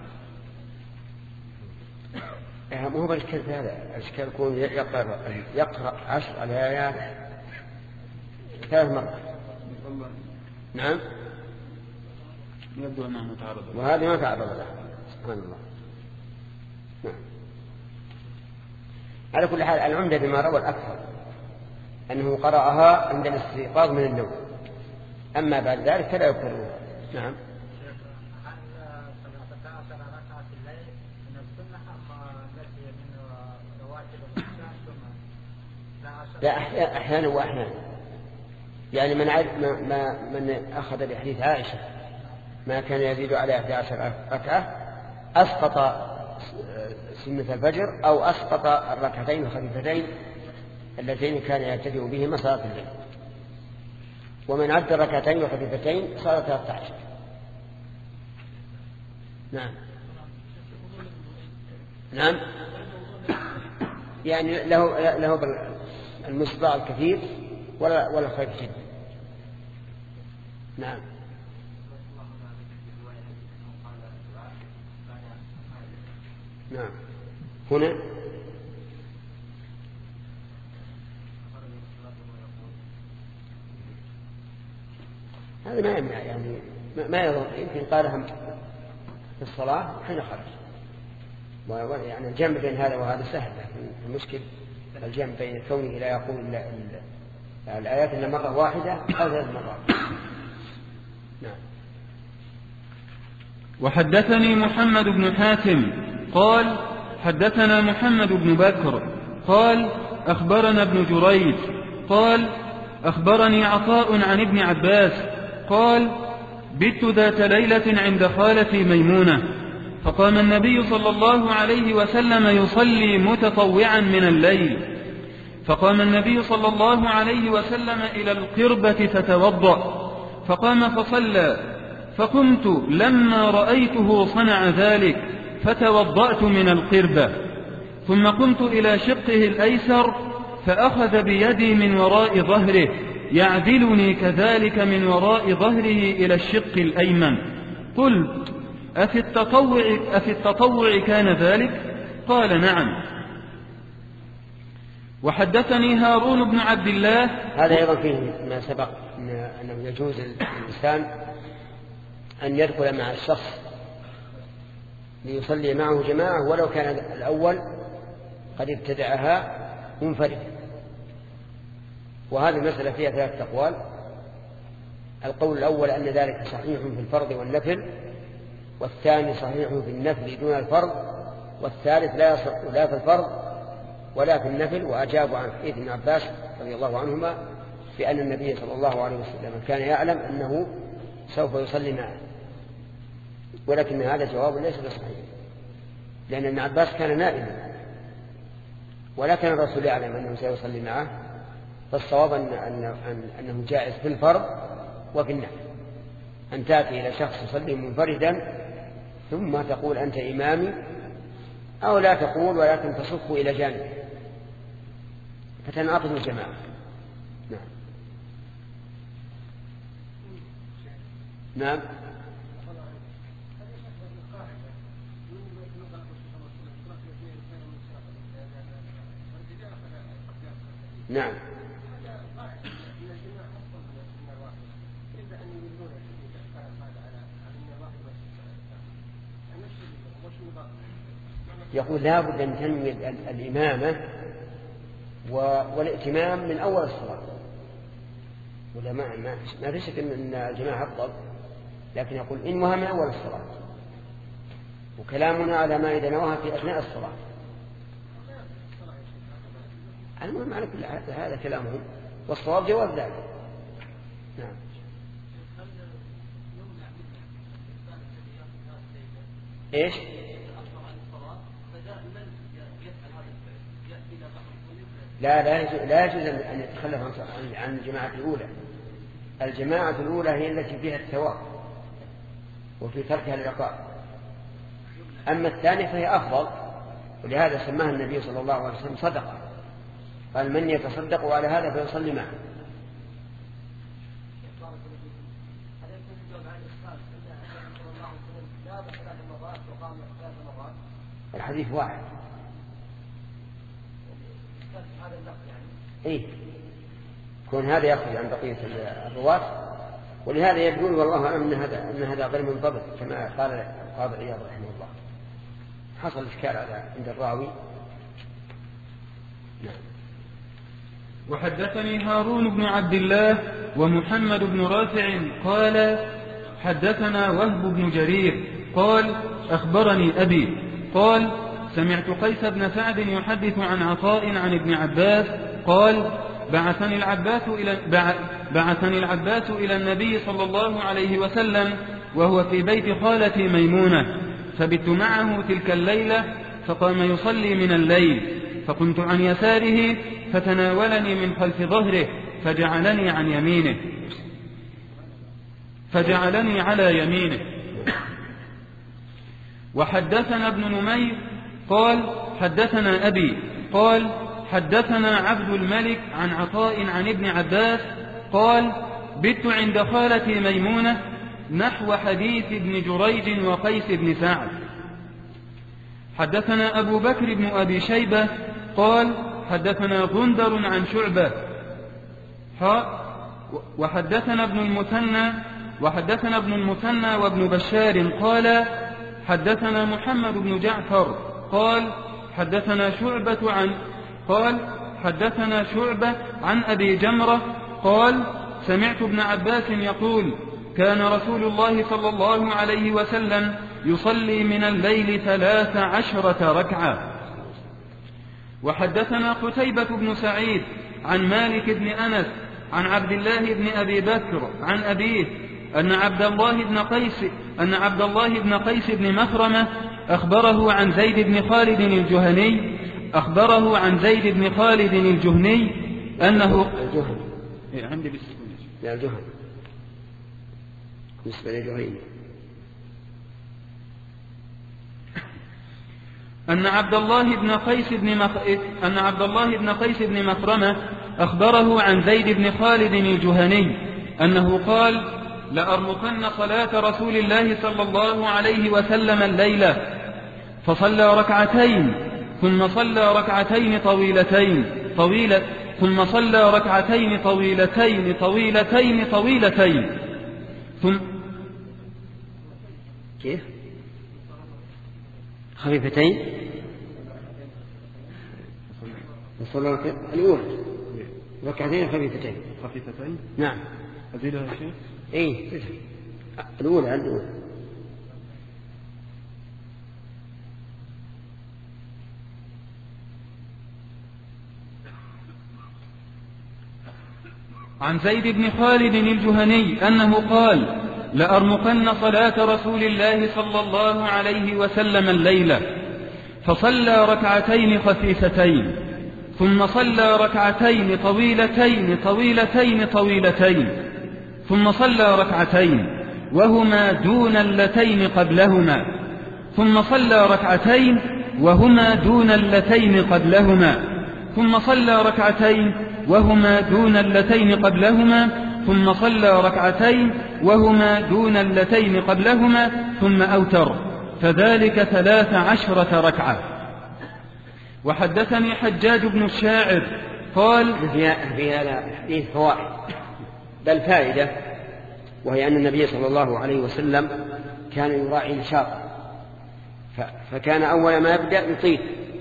مو بالإشكال هذا، الإشكال يكون يقرأ يقرأ عشر الآيات ثلاث مرات. نعم، يبدو أنها متعرضة، وهذه ما تعرض لها، سبحان الله. نعم. على كل حال العمدة بما روى الأكثر أنه قرأها عند الاستيقاظ من النوم، أما بعد ذلك فلا يكررها. نعم. لا، أحيانا وأحيانا، يعني من ما من أخذ بحديث عائشة ما كان يزيد على إحدى عشر ركعة أسقط سنة الفجر أو أسقط الركعتين الخفيفتين اللتين كان يبتدئ بهما صلاة الليل، ومن عد الركعتين الخفيفتين صار ثلاثة عشر. نعم نعم، يعني له له المصداع الكثير ولا ولا خير جدا. نعم. نعم. هنا هذا ما يمنع، يعني ما يضر، يمكن قالها في الصلاة حين خرج، يعني الجمع بين هذا وهذا سهل، لكن المشكل الجمع بين كونه لا يقول إلا الآيات إلا مرة واحدة أو ثلاث مرات. نعم. وحدثني محمد بن حاتم قال: حدثنا محمد بن بكر قال: أخبرنا ابن جريج قال: أخبرني عطاء عن ابن عباس قال: بت ذات ليلة عند خالتي ميمونة، فقام النبي صلى الله عليه وسلم يصلي متطوعا من الليل، فقام النبي صلى الله عليه وسلم إلى القربة فتوضأ، فقام فصلى، فقمت لما رأيته صنع ذلك فتوضأت من القربة، ثم قمت إلى شقه الأيسر فأخذ بيدي من وراء ظهره يعدلني كذلك من وراء ظهره إلى الشق الأيمن. قلت: أفي التطوع, أفي التطوع كان ذلك؟ قال: نعم. وحدثني هارون بن عبد الله. هذا أيضا فيه ما سبق أنه يجوز للإنسان أن يدخل مع الشخص ليصلي معه جماعة ولو كان الأول قد ابتدعها منفردا. وهذه المسألة فيها ثلاثة أقوال. القول الأول أن ذلك صحيح في الفرض والنفل، والثاني صحيح في النفل دون الفرض، والثالث لا يصح لا في الفرض ولا في النفل. وأجابوا عن حديث ابن عباس رضي الله عنهما بأن النبي صلى الله عليه وسلم كان يعلم أنه سوف يصلي معه، ولكن هذا جواب ليس بصحيح، لأن ابن عباس كان نائما ولا كان الرسول يعلم أنه سيصلي معه. فالصواب أن أن أنه جائز في الفرض وفي النفل، أن تأتي إلى شخص يصلي منفردا ثم تقول أنت إمامي، أو لا تقول ولكن تصف إلى جانب فتنعقد الجماعة. نعم. نعم. نعم. يقول لا بد أن تنوي الإمامة والائتمام من أول الصلاة، ولا ما ما في شك أن الجماعة أفضل، لكن يقول إنها من أول الصلاة، وكلامنا على ما إذا نواها في أثناء الصلاة. المهم على كل هذا كلامهم، والصواب جواب ذلك. نعم. إيش؟ لا لا يجوز, لا يجوز أن يتخلف عن الجماعة الأولى. الجماعة الأولى هي التي فيها الثواب وفي تركها العقاب، أما الثانية فهي أفضل، ولهذا سماها النبي صلى الله عليه وسلم صدقة، قال من يتصدق على هذا فيصلي معه. الحديث واحد. إيه كون هذا يخرج عن بقية الرواة، ولهذا يقول والله أعلم أن هذا أن هذا غير منضبط كما قال القاضي عياض رحمه الله. حصل إشكال على عند الراوي. نعم. وحدثني هارون بن عبد الله ومحمد بن رافع قال حدثنا وهب بن جرير قال أخبرني أبي قال سمعت قيس بن سعد يحدث عن عطاء عن ابن عباس قال بعثني العباس إلى, بعثني العباس إلى النبي صلى الله عليه وسلم وهو في بيت خالتي ميمونة، فبت معه تلك الليلة، فقام يصلي من الليل، فكنت عن يساره فتناولني من خلف ظهره فجعلني عن يمينه فجعلني على يمينه. وحدثنا ابن نمير قال حدثنا أبي قال حدثنا عبد الملك عن عطاء عن ابن عباس قال بت عند خالتي ميمونة نحو حديث ابن جريج وقيس بن سعد. حدثنا أبو بكر بن أبي شيبة قال حدثنا غندر عن شعبة وحدثنا ابن المثنى وحدثنا ابن المثنى وابن بشار قال حدثنا محمد بن جعفر قال حدثنا شعبة عن قال حدثنا شعبة عن أبي جمرة قال سمعت ابن عباس يقول كان رسول الله صلى الله عليه وسلم يصلي من الليل ثلاث عشرة ركعة. وحدثنا قتيبة بن سعيد عن مالك بن أنس عن عبد الله بن أبي بكر عن أبيه أن عبد الله بن قيس أن عبد الله بن قيس بن مخرمة أخبره عن زيد بن خالد الجهني أخبره عن زيد بن خالد الجهني أنه الجهني إيه عندي بالسكون لا الجهني بالنسبة للجهني أن عبد الله بن قيس بن مخ... أن عبد الله بن قيس بن مخرمة أخبره عن زيد بن خالد الجهني أنه قال لأرمقن صلاة رسول الله صلى الله عليه وسلم الليلة فصلى ركعتين ثم صلى ركعتين طويلتين طويلة ثم صلى ركعتين طويلتين طويلتين طويلتين ثم كيف خفيفتين صلى الأولى ركعتين خفيفتين خفيفتين نعم أزيدها يا شيخ إيه الأولى الأولى عن زيد بن خالد الجهني أنه قال لأرمقن صلاة رسول الله صلى الله عليه وسلم الليلة فصلى ركعتين خفيفتين ثم صلى ركعتين طويلتين طويلتين طويلتين ثم صلى ركعتين وهما دون اللتين قبلهما ثم صلى ركعتين وهما دون اللتين قبلهما ثم صلى ركعتين وهما دون اللتين قبلهما ثم صلى ركعتين وهما دون اللتين قبلهما ثم أوتر فذلك ثلاث عشرة ركعة. وحدثني حجاج بن الشاعر قال في هذا الحديث فوائد بل فائدة، وهي أن النبي صلى الله عليه وسلم كان يراعي النشاط، فكان أول ما يبدأ يطيل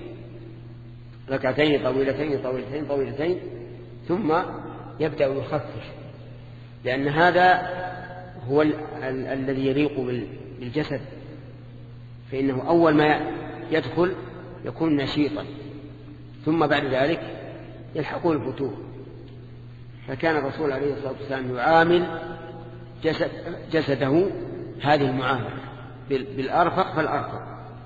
ركعتين طويلتين طويلتين طويلتين ثم يبدأ يخفف، لأن هذا هو ال ال الذي يليق بالجسد، فإنه أول ما يدخل يكون نشيطا ثم بعد ذلك يلحقه الفتور. فكان الرسول عليه الصلاة والسلام يعامل جسد جسده هذه المعاملة بالأرفق فالأرفق.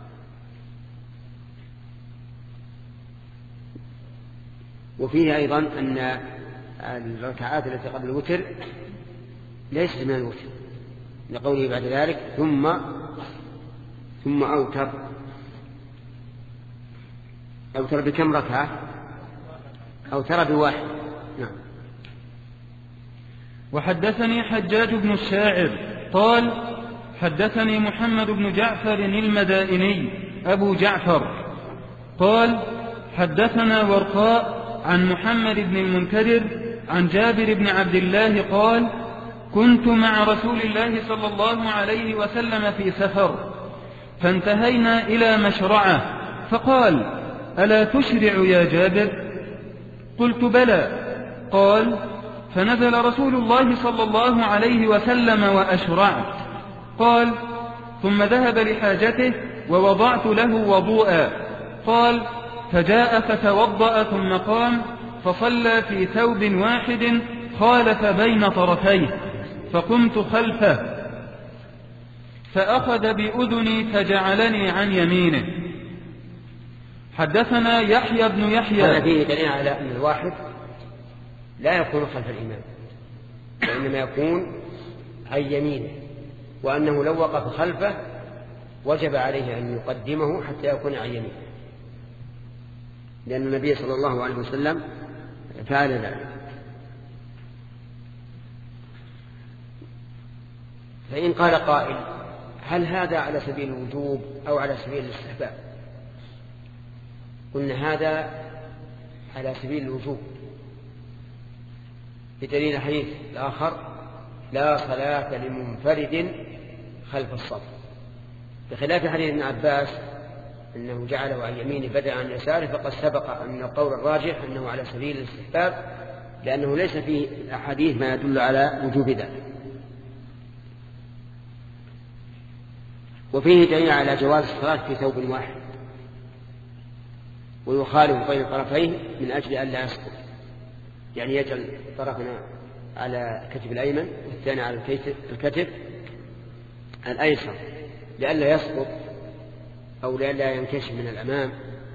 وفيه أيضا أن الركعات التي قبل الوتر ليست من الوتر، لقوله بعد ذلك ثم ثم أوتر. أوتر بكم ركعة؟ أوتر بواحد. نعم. وحدثني حجاج بن الشاعر قال حدثني محمد بن جعفر المدائني أبو جعفر قال حدثنا ورقاء عن محمد بن المنكدر عن جابر بن عبد الله قال كنت مع رسول الله صلى الله عليه وسلم في سفر فانتهينا إلى مشرعة فقال ألا تشرع يا جابر؟ قلت بلى. قال فنزل رسول الله صلى الله عليه وسلم وأشرعت. قال ثم ذهب لحاجته ووضعت له وضوءا. قال فجاء فتوضأ ثم قام فصلى في ثوب واحد خالف بين طرفيه، فقمت خلفه فأخذ بأذني فجعلني عن يمينه. حدثنا يحيى بن يحيى. هذا فيه دليل على أن الواحد لا يكون خلف الإمام، وإنما يكون عن يمينه، وأنه لو وقف خلفه وجب عليه أن يقدمه حتى يكون عن يمينه، لأن النبي صلى الله عليه وسلم فعل ذلك. فإن قال قائل هل هذا على سبيل الوجوب أو على سبيل الاستحباب؟ قلنا هذا على سبيل الوجوب بدليل الحديث الآخر لا صلاة لمنفرد خلف الصف، بخلاف حديث ابن عباس أنه جعله عن يمينه بدأ عن يساره، فقد سبق أن القول الراجح أنه على سبيل الاستحباب، لأنه ليس في الأحاديث ما يدل على وجوب ذلك. وفيه دليل على جواز الصلاة في ثوب واحد ويخالف بين طرفيه من أجل أن لا يسقط، يعني يجعل طرفنا على الكتف الأيمن والثاني على الكتف الأيسر لئلا يسقط أو لا ينكشف من الأمام.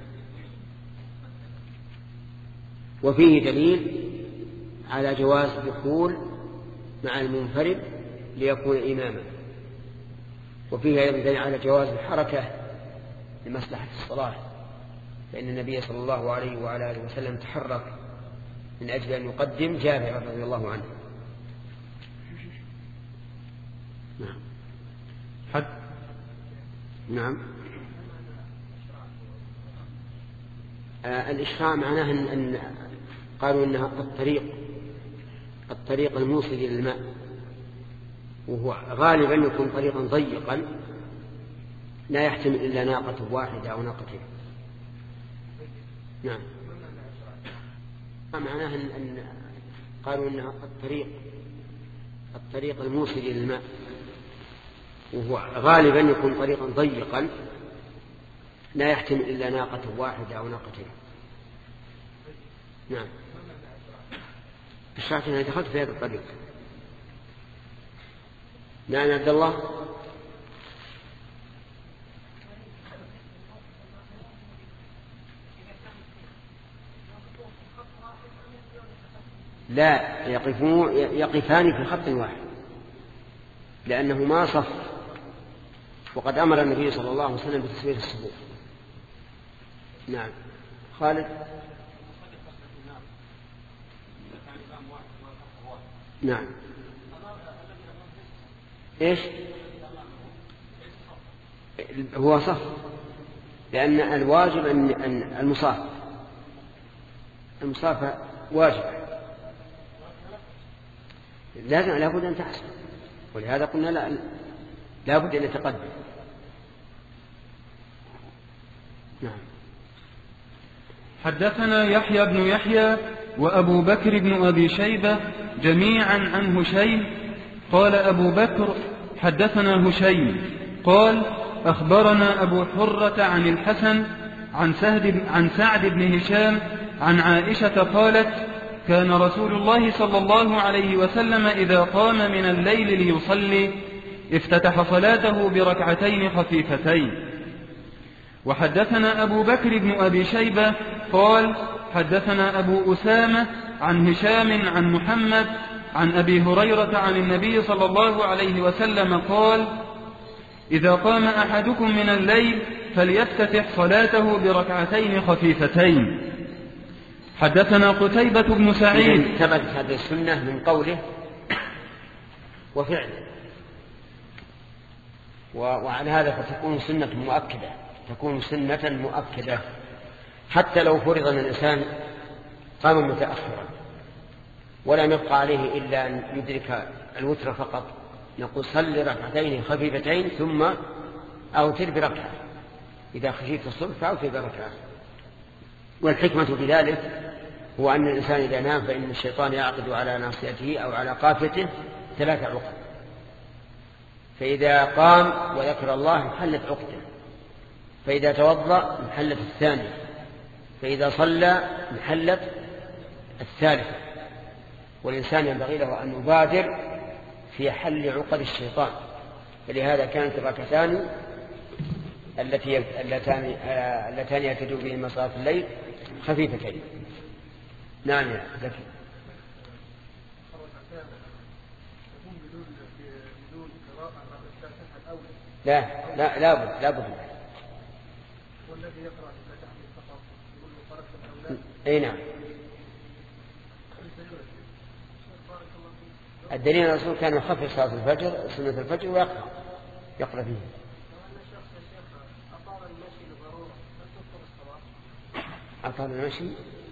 وفيه دليل على جواز الدخول مع المنفرد ليكون إماما، وفيه أيضا دليل على جواز الحركة لمصلحة الصلاة، فإن النبي صلى الله عليه وعلى آله وسلم تحرك من أجل أن يقدم جابر رضي الله عنه. نعم. حد نعم. آه الإشراع معناه أن, أن قالوا أنها الطريق الطريق الموصل إلى الماء، وهو غالبا يكون طريقا ضيقا لا يحتمل إلا ناقة واحدة أو ناقتين. نعم. معناه أن, أن قالوا أنها الطريق الطريق الموصل إلى الماء، وهو غالبا يكون طريقا ضيقا لا يحتمل إلا ناقة واحدة أو ناقتين. نعم. أشرعت أنني دخلت في هذا الطريق. نعم يا عبد الله. لا، يقفون يقفان في خط واحد لأنه ما صف، وقد أمر النبي صلى الله عليه وسلم بتسوية الصفوف. نعم. خالد. نعم. إيش هو صف، لأن الواجب أن المصافة المصافة واجب، لازم لابد أن تحصل، ولهذا قلنا لا لابد أن يتقدم. نعم. حدثنا يحيى بن يحيى وأبو بكر بن أبي شيبة جميعا عن هشيم قال أبو بكر حدثنا هشيم قال أخبرنا أبو حرة عن الحسن عن, عن سعد بن هشام عن عائشة قالت كان رسول الله صلى الله عليه وسلم إذا قام من الليل ليصلي افتتح صلاته بركعتين خفيفتين. وحدثنا أبو بكر بن أبي شيبة قال حدثنا أبو أسامة عن هشام عن محمد عن أبي هريرة عن النبي صلى الله عليه وسلم قال إذا قام أحدكم من الليل فليفتتح صلاته بركعتين خفيفتين. حدثنا قتيبة بن سعيد. ثبت هذه السنة من قوله وفعله، وعلى هذا فتكون سنة مؤكدة تكون سنة مؤكدة حتى لو فرض أن الإنسان قام متأخرا ولم يبقى عليه إلا أن يدرك الوتر فقط، نقول صل ركعتين خفيفتين ثم أوتر بركعة، إذا خشيت الصبح فأوتر بركعة. والحكمة في ذلك هو أن الإنسان إذا نام فإن الشيطان يعقد على ناصيته أو على قافيته ثلاث عقد، فإذا قام وذكر الله انحلت عقده، فإذا توضأ انحلت الثانية، فإذا صلى انحلت الثالثة. والإنسان ينبغي له أن يبادر في حل عقد الشيطان، فلهذا كانت الركعتان التي اللتان اللتان يعتدوا بهما صلاة الليل خفيفتين. نعم يا زكي. لا لا لا بد لا بد والذي يقرأ الفاتحة فقط يقول له قرأت الأولاد. أي نعم. الدليل أن الرسول كان يخفف صلاة الفجر سنة الفجر ويقرأ يقرأ فيه. أطال المشي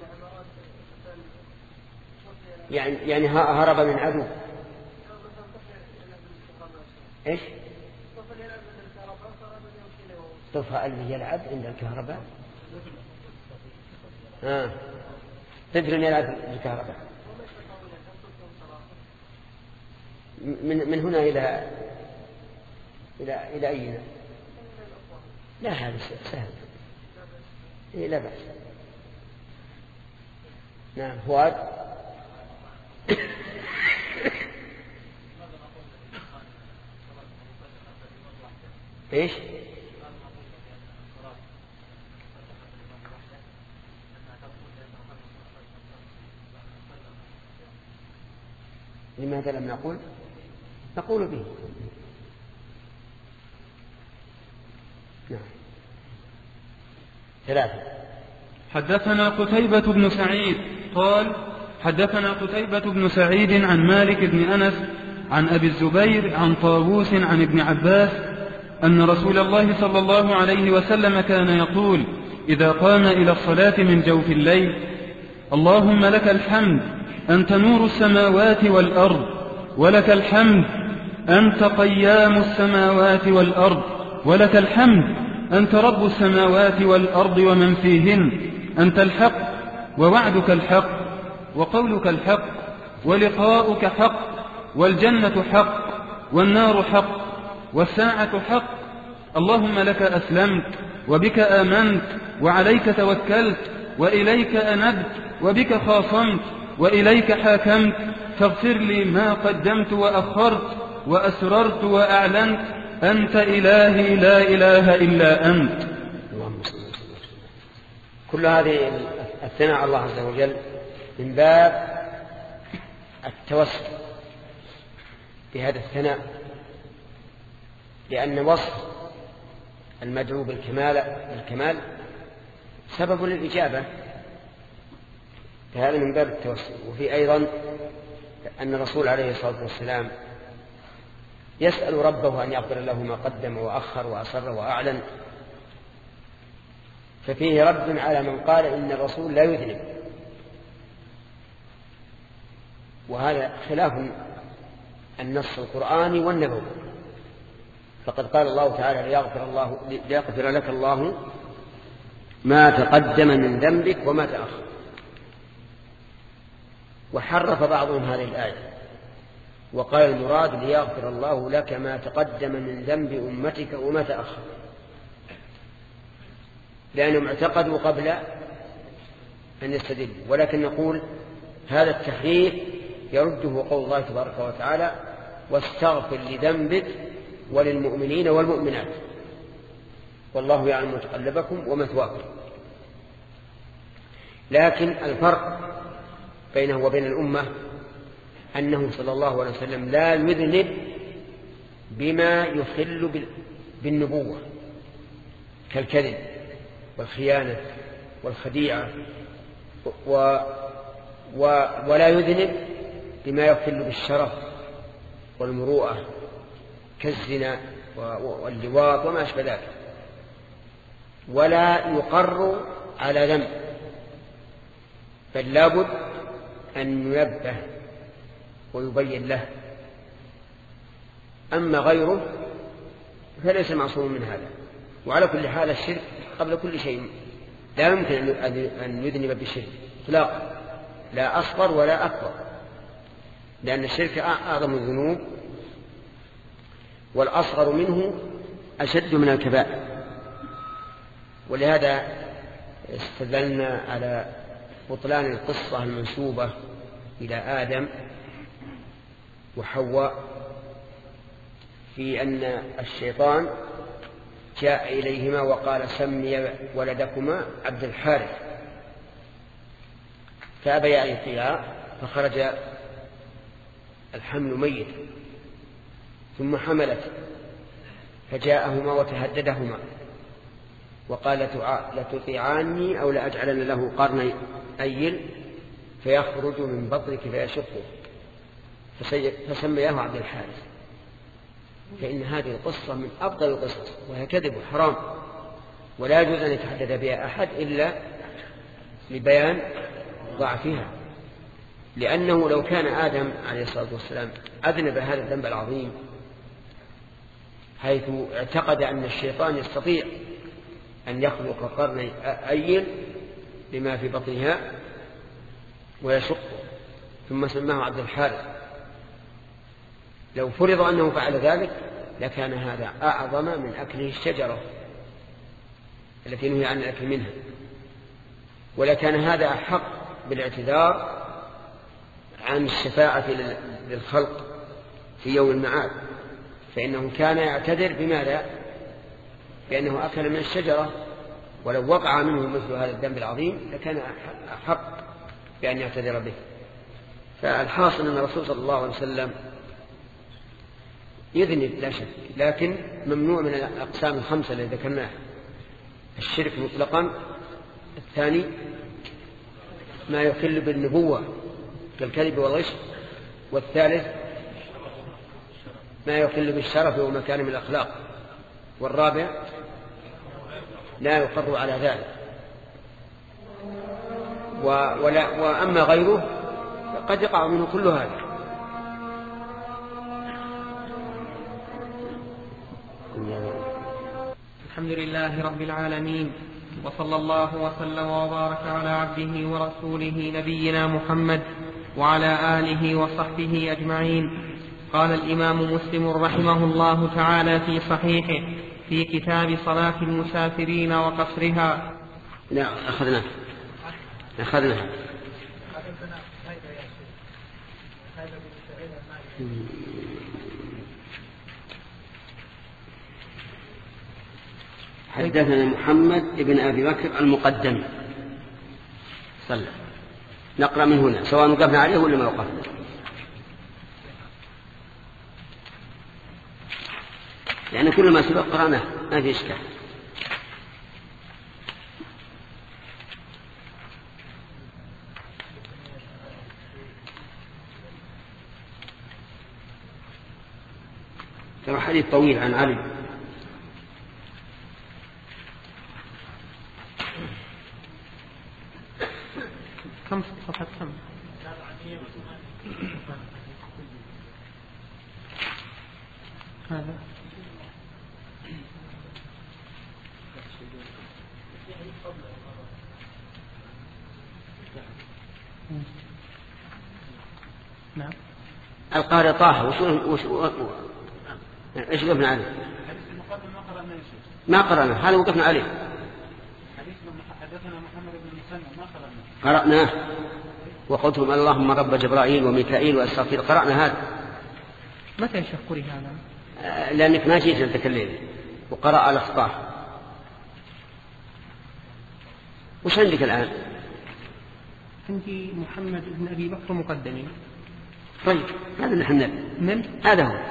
يعني يعني هرب من عدو. إيش؟ طفى قلبه يلعب عند الكهرباء. آه. طفل يلعب بالكهرباء. من من هنا إلى إلى إلى أين؟ لا هذا سهل. إيه لا بأس. نعم فؤاد. إيش؟ هذا لم نقول نقول به. نعم. ثلاثة. حدثنا قتيبة بن سعيد قال حدثنا قتيبة بن سعيد عن مالك بن أنس عن أبي الزبير عن طاووس عن ابن عباس أن رسول الله صلى الله عليه وسلم كان يقول إذا قام إلى الصلاة من جوف الليل: اللهم لك الحمد أنت نور السماوات والأرض، ولك الحمد أنت قيام السماوات والأرض، ولك الحمد أنت رب السماوات والأرض ومن فيهن، أنت الحق ووعدك الحق وقولك الحق ولقاؤك حق والجنة حق والنار حق والساعة حق، اللهم لك أسلمت وبك آمنت وعليك توكلت وإليك أنبت وبك خاصمت وإليك حاكمت، فاغفر لي ما قدمت وأخرت وأسررت وأعلنت، أنت إلهي لا إله إلا أنت. كل هذه الثناء على الله عز وجل من باب التوسل بهذا الثناء، لأن وصف المدعو بالكمال بالكمال سبب للإجابة، فهذا من باب التوسل. وفي أيضا أن الرسول عليه الصلاة والسلام يسأل ربه أن يغفر له ما قدم وأخر وأسر وأعلن، ففيه رد على من قال إن الرسول لا يذنب، وهذا خلاف النص القرآني والنبوي. فقد قال الله تعالى: ليغفر, الله ليغفر لك الله ما تقدم من ذنبك وما تأخر. وحرف بعضهم هذه الآية وقال المراد ليغفر الله لك ما تقدم من ذنب أمتك وما تأخر، لأنهم اعتقدوا قبل أن يستدلوا. ولكن نقول هذا التحريف يرده قول الله تبارك وتعالى: واستغفر لذنبك وللمؤمنين والمؤمنات والله يعلم متقلبكم ومثواكم. لكن الفرق بينه وبين الأمة أنه صلى الله عليه وسلم لا يذنب بما يخل بالنبوة كالكذب والخيانة والخديعة، و و ولا يذنب بما يخل بالشرف والمروءة كالزنا واللواط وما أشبه ذلك، ولا يقر على ذنب، بل لابد أن ينبه ويبين له. أما غيره فليس معصوم من هذا. وعلى كل حال الشرك قبل كل شيء لا يمكن أن يذنب بالشرك إطلاقا، لا أصغر ولا أكبر، لأن الشرك أعظم الذنوب والأصغر منه أشد من الكبائر. ولهذا استدلنا على بطلان القصة المنسوبة إلى آدم وحواء في أن الشيطان جاء إليهما وقال: سمي ولدكما عبد الحارث، فأبيا أن يطيعا، فخرج الحمل ميت، ثم حملت فجاءهما وتهددهما وقال: لتطيعاني أو لأجعلن له قرني أيل فيخرج من بطنك فيشقه، فسمياه عبد الحارث. فإن هذه القصة من أفضل القصص، وهي كذب وحرام، ولا يجوز أن يتحدث بها أحد إلا لبيان ضعفها، لأنه لو كان آدم عليه الصلاة والسلام أذنب هذا الذنب العظيم حيث اعتقد أن الشيطان يستطيع أن يخلق قرني أيل لما في بطنها ويشقه، ثم سماه عبد الحارث، لو فرض أنه فعل ذلك لكان هذا أعظم من أكله الشجرة التي نهي عن الأكل منها، ولكان هذا أحق بالاعتذار عن الشفاعة للخلق في يوم المعاد، فإنه كان يعتذر بماذا؟ بأنه أكل من الشجرة، ولو وقع منه مثل هذا الذنب العظيم لكان أحق بأن يعتذر به. فالحاصل أن الرسول صلى الله عليه وسلم يذنب لا شك، لكن ممنوع من الأقسام الخمسة التي ذكرناها: الشرك مطلقا، الثاني ما يخل بالنبوة كالكذب والغش، والثالث ما يخل بالشرف ومكارم الأخلاق، والرابع لا يقر على ذلك. ولا وأما غيره قد يقع منه كل هذا. الحمد لله رب العالمين، وصلى الله وسلم وبارك على عبده ورسوله نبينا محمد وعلى آله وصحبه أجمعين. قال الإمام مسلم رحمه الله تعالى في صحيحه في كتاب صلاة المسافرين وقصرها. لا أخذنا أخذنا حدثنا محمد بن أبي بكر المقدم صلى. نقرأ من هنا سواء وقفنا عليه ولا ما وقفنا. يعني كل ما سبق قرأناه ما في إشكال. ترى حديث طويل عن علي. كم صفحة كم؟ هذا نعم. القارئ طه وش وش ايش وقفنا عليه؟ حديث المقدم ما قرأنا يا شيخ. ما قرأنا، هذا وقفنا عليه. حديث حدثنا محمد بن مسلم ما قرأنا. قرأناه وقلتم اللهم رب جبرائيل وميكائيل وإسرافيل، قرأنا هذا. متى يا شيخ قرئ هذا؟ آه لأنك ما جيت أنت الليل وقرأ الأخطاء. وش عندك الآن؟ عندي محمد بن أبي بكر مقدمين. طيب هذا اللي حنا من هذا هو.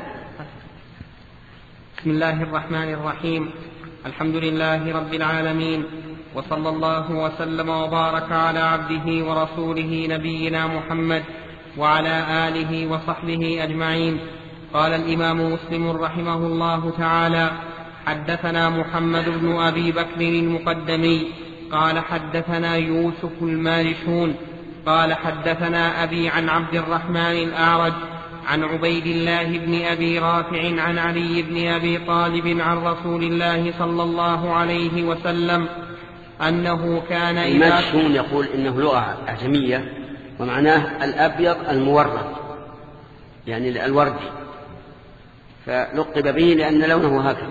بسم الله الرحمن الرحيم. الحمد لله رب العالمين، وصلى الله وسلم وبارك على عبده ورسوله نبينا محمد وعلى آله وصحبه أجمعين. قال الإمام مسلم رحمه الله تعالى: حدثنا محمد بن أبي بكر المقدمي قال حدثنا يوسف المالشون قال حدثنا أبي عن عبد الرحمن الأعرج عن عبيد الله بن أبي رافع عن علي بن أبي طالب عن رسول الله صلى الله عليه وسلم أنه كان إذا المالشون يقول إنه لغة أعجمية ومعناه الأبيض المورد، يعني الوردي، فلقب به لأن لونه هكذا.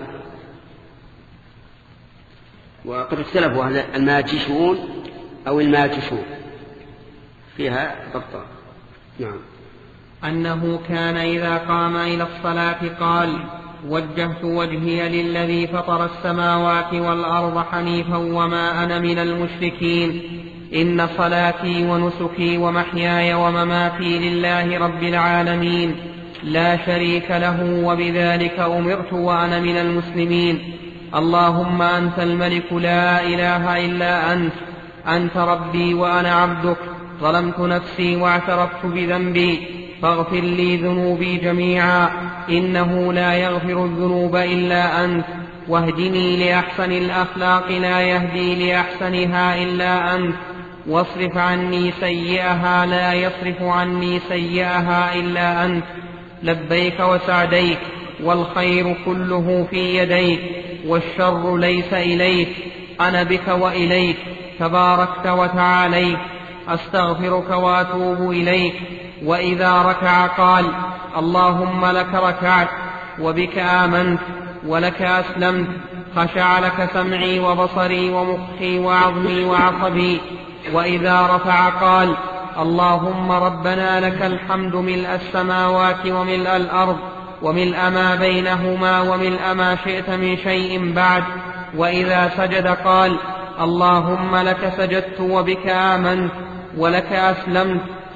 وقد اختلفوا أهل الماجشون أو الماجشون فيها ضبطا. نعم. أنه كان إذا قام إلى الصلاة قال: وجهت وجهي للذي فطر السماوات والأرض حنيفا وما أنا من المشركين، إن صلاتي ونسكي ومحياي ومماتي لله رب العالمين لا شريك له وبذلك أمرت وأنا من المسلمين. اللهم أنت الملك لا إله إلا أنت، أنت ربي وأنا عبدك، ظلمت نفسي واعترفت بذنبي، فاغفر لي ذنوبي جميعا، إنه لا يغفر الذنوب إلا أنت، واهدني لأحسن الأخلاق لا يهدي لأحسنها إلا أنت، واصرف عني سيئها لا يصرف عني سيئها إلا أنت، لبيك وسعديك، والخير كله في يديك، والشر ليس إليك، أنا بك وإليك، تباركت وتعاليت، أستغفرك وأتوب إليك. وإذا ركع قال: اللهم لك ركعت وبك آمنت ولك أسلمت، خشع لك سمعي وبصري ومخي وعظمي وعصبي. وإذا رفع قال: اللهم ربنا لك الحمد ملء السماوات وملء الأرض وملء ما بينهما وملء ما شئت من شيء بعد. وإذا سجد قال: اللهم لك سجدت وبك آمنت ولك أسلمت،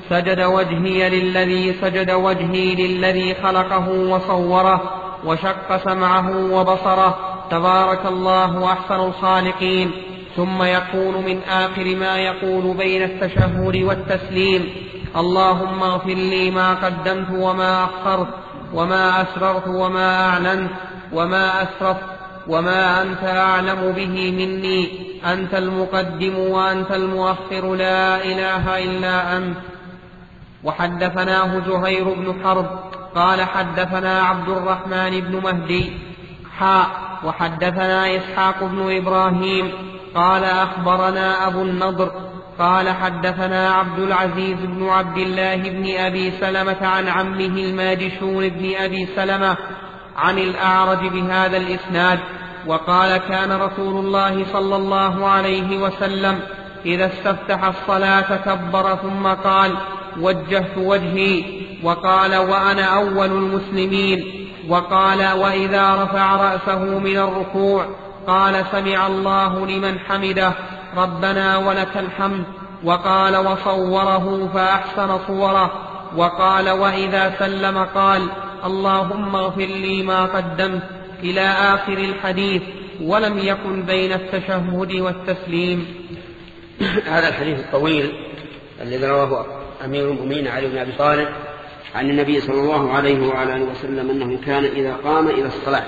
سجد وجهي للذي سجد وجهي للذي خلقه وصوره وشق سمعه وبصره تبارك الله أحسن الخالقين. ثم يقول من آخر ما يقول بين التشهد والتسليم: اللهم اغفر لي ما قدمت وما أخرت وما أسررت وما أعلنت وما أسرفت وما أنت أعلم به مني، أنت المقدم وأنت المؤخر، لا إله إلا أنت. وحدثناه زهير بن حرب قال حدثنا عبد الرحمن بن مهدي حاء وحدثنا إسحاق بن إبراهيم قال أخبرنا أبو النضر قال حدثنا عبد العزيز بن عبد الله بن أبي سلمة عن عمه الماجشون بن أبي سلمة عن الأعرج بهذا الإسناد. وقال كان رسول الله صلى الله عليه وسلم إذا استفتح الصلاة كبر ثم قال: وجهت وجهي، وقال: وأنا أول المسلمين، وقال: وإذا رفع رأسه من الركوع قال: سمع الله لمن حمده، ربنا ولك الحمد، وقال: وصوره فأحسن صوره، وقال: وإذا سلم قال: اللهم اغفر لي ما قدمت، إلى آخر الحديث. ولم يكن بين التشهد والتسليم. هذا الحديث الطويل الذي رواه أمير المؤمنين علي بن أبي طالب عن النبي صلى الله عليه وعلى آله وسلم أنه كان إذا قام إلى الصلاة،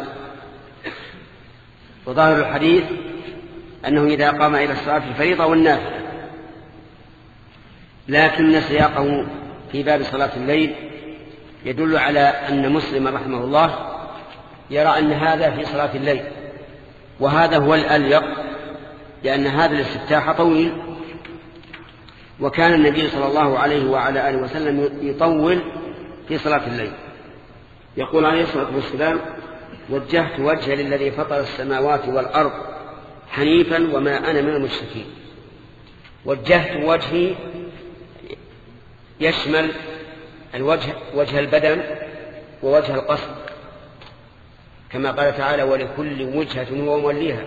وظاهر الحديث أنه إذا قام إلى الصلاة الفريضة والنافلة، لكن سياقه في باب صلاة الليل يدل على أن مسلم رحمه الله يرى أن هذا في صلاة الليل، وهذا هو الأليق، لأن هذا الاستفتاح طويل، وكان النبي صلى الله عليه وعلى آله وسلم يطول في صلاة الليل. يقول عليه الصلاة والسلام: وجهت وجهي للذي فطر السماوات والأرض حنيفا وما أنا من المشركين. وجهت وجهي يشمل الوجه وجه البدن ووجه القصد، كما قال تعالى: ولكل وجهة هو موليها.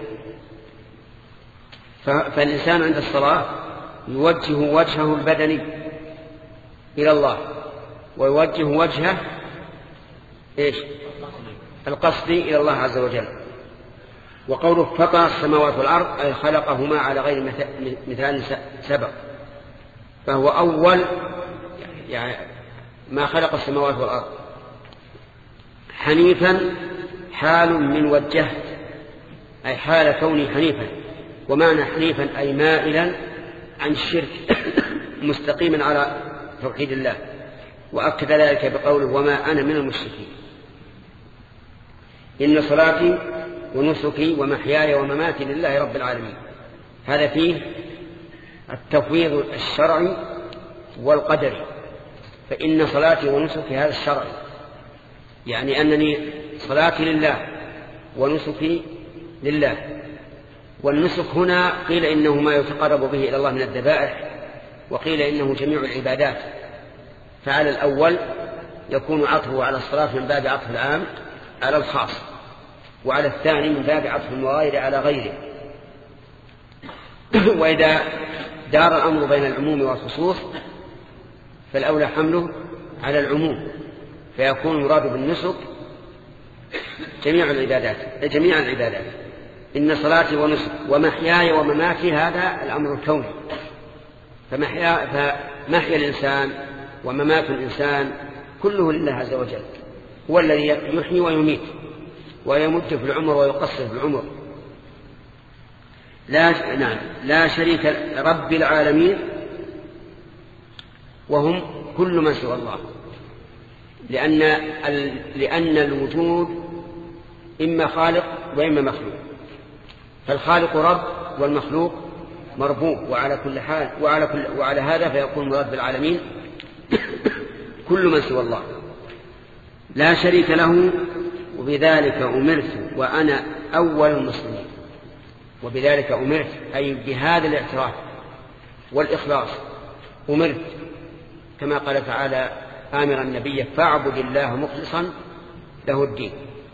فالإنسان عند الصلاة يوجه وجهه البدني إلى الله، ويوجه وجهه إيش؟ القصدي إلى الله عز وجل. وقوله فطر السماوات والأرض أي خلقهما على غير مثال سبق، فهو أول يعني ما خلق السماوات والأرض. حنيفا حال من وجهت، أي حال كوني حنيفا، ومعنى حنيفا أي مائلا عن الشرك مستقيما على توحيد الله. وأكد ذلك بقوله: وما أنا من المشركين. إن صلاتي ونسكي ومحياي ومماتي لله رب العالمين. هذا فيه التفويض الشرعي والقدري، فإن صلاتي ونسكي هذا الشرعي، يعني أنني صلاتي لله ونسكي لله. والنسك هنا قيل إنه ما يتقرب به إلى الله من الذبائح، وقيل إنه جميع العبادات. فعلى الأول يكون عطفه على الصلاة من باب عطف العام على الخاص، وعلى الثاني من باب عطف المغاير على غيره. وإذا دار الأمر بين العموم والخصوص فالأولى حمله على العموم، فيكون مراد بالنسك جميع العبادات جميع العبادات. إن صلاتي ونسك ومحياي ومماتي هذا الأمر الكوني، فمحيا, فمحيا الإنسان وممات الإنسان كله لله عز وجل، هو الذي يحيي ويميت ويمد في العمر ويقصر في العمر. لا, نعم لا شريك رب العالمين، وهم كل من سوى الله، لأن, لأن الوجود إما خالق وإما مخلوق، فالخالق رب والمخلوق مربوب. وعلى كل حال وعلى, كل وعلى هذا فيكون مراد بالعالمين كل من سوى الله لا شريك له. وبذلك أمرت وأنا أول المسلمين. وبذلك أمرت أي بهذا الاعتراف والإخلاص أمرت، كما قال تعالى آمرا النبي: فاعبد الله مخلصا له الدين.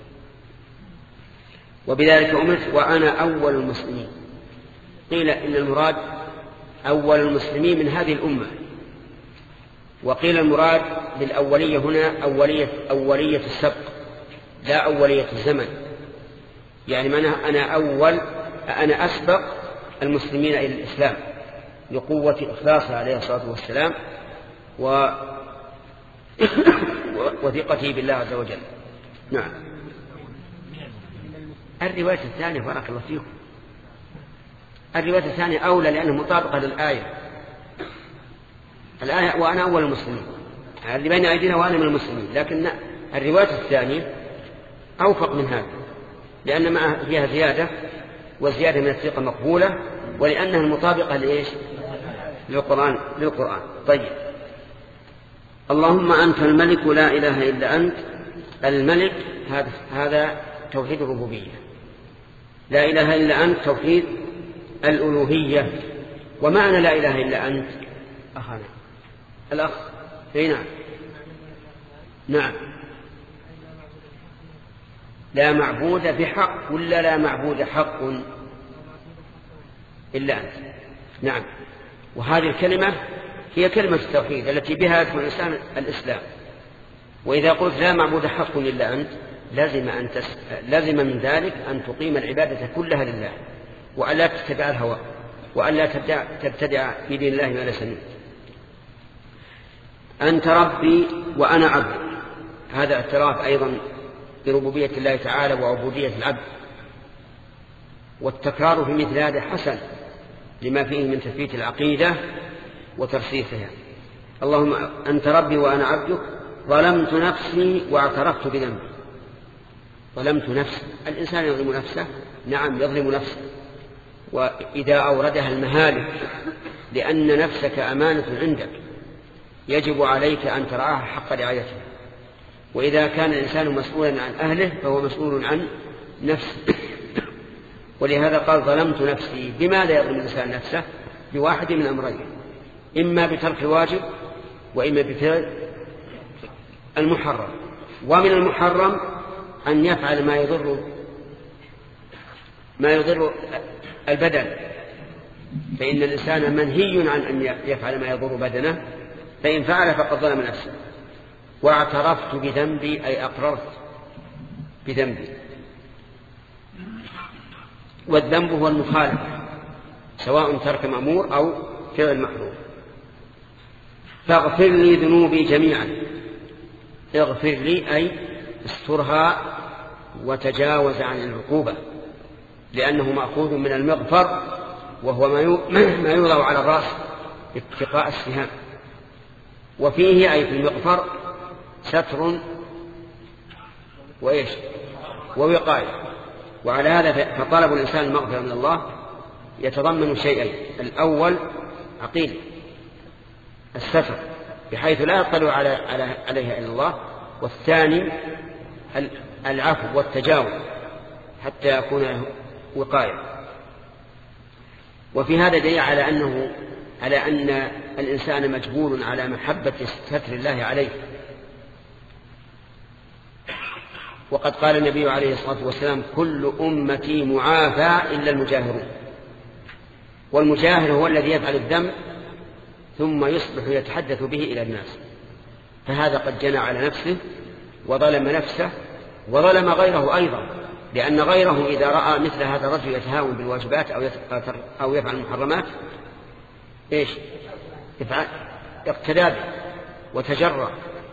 وبذلك أمرت وأنا أول المسلمين. قيل إن المراد أول المسلمين من هذه الأمة، وقيل المراد بالأولية هنا أولية, أولية السبق لا أولية الزمن، يعني معناها أنا أول أنا أسبق المسلمين إلى الإسلام لقوة إخلاصه عليه الصلاة والسلام و وثقته بالله عز وجل. نعم. الرواية الثانية بارك الله فيكم، الرواية الثانية أولى لأنه مطابقة للآية. الآية وأنا أول المسلمين، اللي بين أيدينا وأنا من المسلمين، لكن الرواية الثانية أوفق من هذا لأن معها فيها زيادة، والزيادة من الثقة مقبولة، ولأنها المطابقة لإيش؟ للقرآن للقرآن. طيب. اللهم أنت الملك لا إله إلا أنت. الملك هذا هذا توحيد الربوبية، لا إله إلا أنت توحيد الألوهية. ومعنى لا إله إلا أنت أخانا الأخ أي نعم نعم لا معبود بحق ولا لا معبود حق إلا أنت. نعم. وهذه الكلمة هي كلمة التوحيد التي بها يدخل الإنسان الإسلام. وإذا قلت لا معبود حق إلا أنت لازم, أن تس... لازم من ذلك أن تقيم العبادة كلها لله، وألا تتبع الهوى، وألا تبدع... تبتدع في دين الله ما ليس منه. أنت ربي وأنا عبد، هذا اعتراف أيضا بربوبية الله تعالى وعبودية العبد، والتكرار في مثل هذا حسن لما فيه من تثبيت العقيدة وترسيخها. اللهم أنت ربي وأنا عبدك ظلمت نفسي واعترفت بذنبي. ظلمت نفسي، الإنسان يظلم نفسه، نعم يظلم نفسه، وإذا أوردها المهالك لأن نفسك أمانة عندك يجب عليك أن ترعاها حق رعايتها. وإذا كان الإنسان مسؤولا عن أهله فهو مسؤول عن نفسه. ولهذا قال ظلمت نفسي. بماذا يظلم الإنسان نفسه؟ بواحد من أمرين، إما بترك الواجب وإما بفعل المحرم. ومن المحرم أن يفعل ما يضر ما يضر البدن، فإن الإنسان منهي عن أن يفعل ما يضر بدنه، فإن فعل فقد ظلم نفسه. واعترفت بذنبي أي أقررت بذنبي. والذنب هو المخالفة سواء ترك مأمور أو فعل محظور. فاغفر لي ذنوبي جميعا. اغفر لي أي استرها وتجاوز عن العقوبة، لأنه مأخوذ من المغفر وهو ما يوضع على الرأس اتقاء السهام. وفيه أي في المغفر ستر وإيش ووقاية. وعلى هذا فطلب الإنسان المغفرة من الله يتضمن شيئين: الأول عقيدة الستر بحيث لا يطلع على عليها إلا الله، والثاني العفو والتجاوز حتى يكون وقاية. وفي هذا دليل على أنه على أن الإنسان مجبول على محبة ستر الله عليه. وقد قال النبي عليه الصلاة والسلام: كل أمتي معافى إلا المجاهرون. والمجاهر هو الذي يفعل الذنب ثم يصبح يتحدث به إلى الناس، فهذا قد جنى على نفسه وظلم نفسه وظلم غيره أيضا، لأن غيره إذا رأى مثل هذا الرجل يتهاون بالواجبات أو يفعل المحرمات إيش يفعل؟ اقتدى به وتجرأ.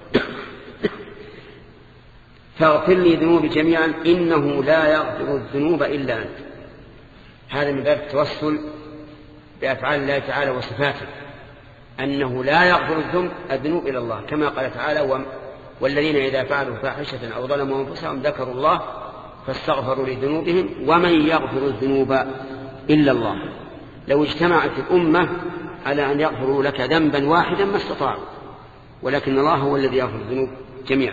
فاغفر لي ذنوبي جميعا إنه لا يغفر الذنوب إلا أنت. هذا من باب التوسل بأفعال الله تعالى وصفاته، أنه لا يغفر الذنوب إلى الله، كما قال تعالى: والذين إذا فعلوا فاحشة أو ظلموا أنفسهم ذكروا الله فاستغفروا لذنوبهم ومن يغفر الذنوب إلا الله. لو اجتمعت الأمة على أن يغفروا لك ذنبا واحدا ما استطاعوا، ولكن الله هو الذي يغفر الذنوب جميعا.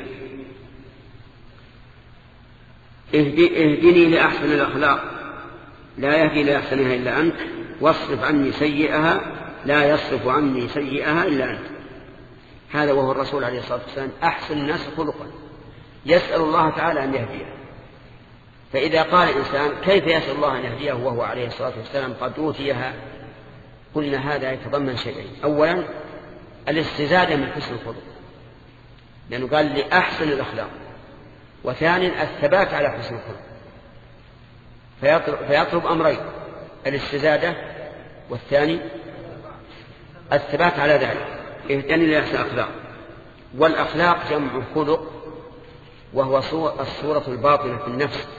اهدني لأحسن الأخلاق لا يهدي لأحسنها إلا أنت، واصرف عني سيئها لا يصرف عني سيئها إلا أنت. هذا وهو الرسول عليه الصلاة والسلام أحسن الناس خلقا، يسأل الله تعالى أن يهديه. فإذا قال الإنسان: كيف يسأل الله أن يهديه وهو عليه الصلاة والسلام قد أوتيها؟ قلنا هذا يتضمن شيئين: أولا الاستزادة من حسن الخلق، لأنه قال لأحسن الأخلاق، وثانيا الثبات على حسن الخلق، فيطلب, فيطلب أمرين: الاستزادة، والثاني الثبات على ذلك، اهتني لأحسن الأخلاق. والأخلاق جمع خلق، وهو الصورة الباطنة في النفس،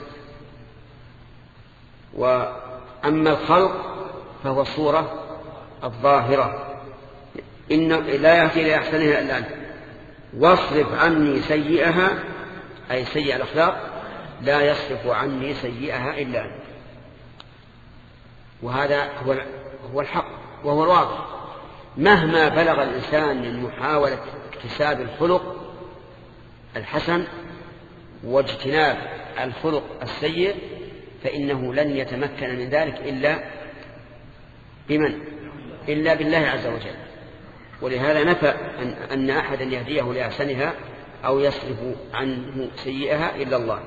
وأما الخلق فهو الصورة الظاهرة. إن لا يهدي لأحسنها إلا أنت واصرف عني سيئها، أي سيئة الأخلاق لا يصرف عني سيئها إلا أنت. وهذا هو الحق وهو الواضح. مهما بلغ الإنسان من محاولة اكتساب الخلق الحسن واجتناب الخلق السيء، فإنه لن يتمكن من ذلك إلا بمن؟ إلا بالله عز وجل. ولهذا نفى أن, أن أحدا يهديه لأحسنها أو يصرف عنه سيئها إلا الله.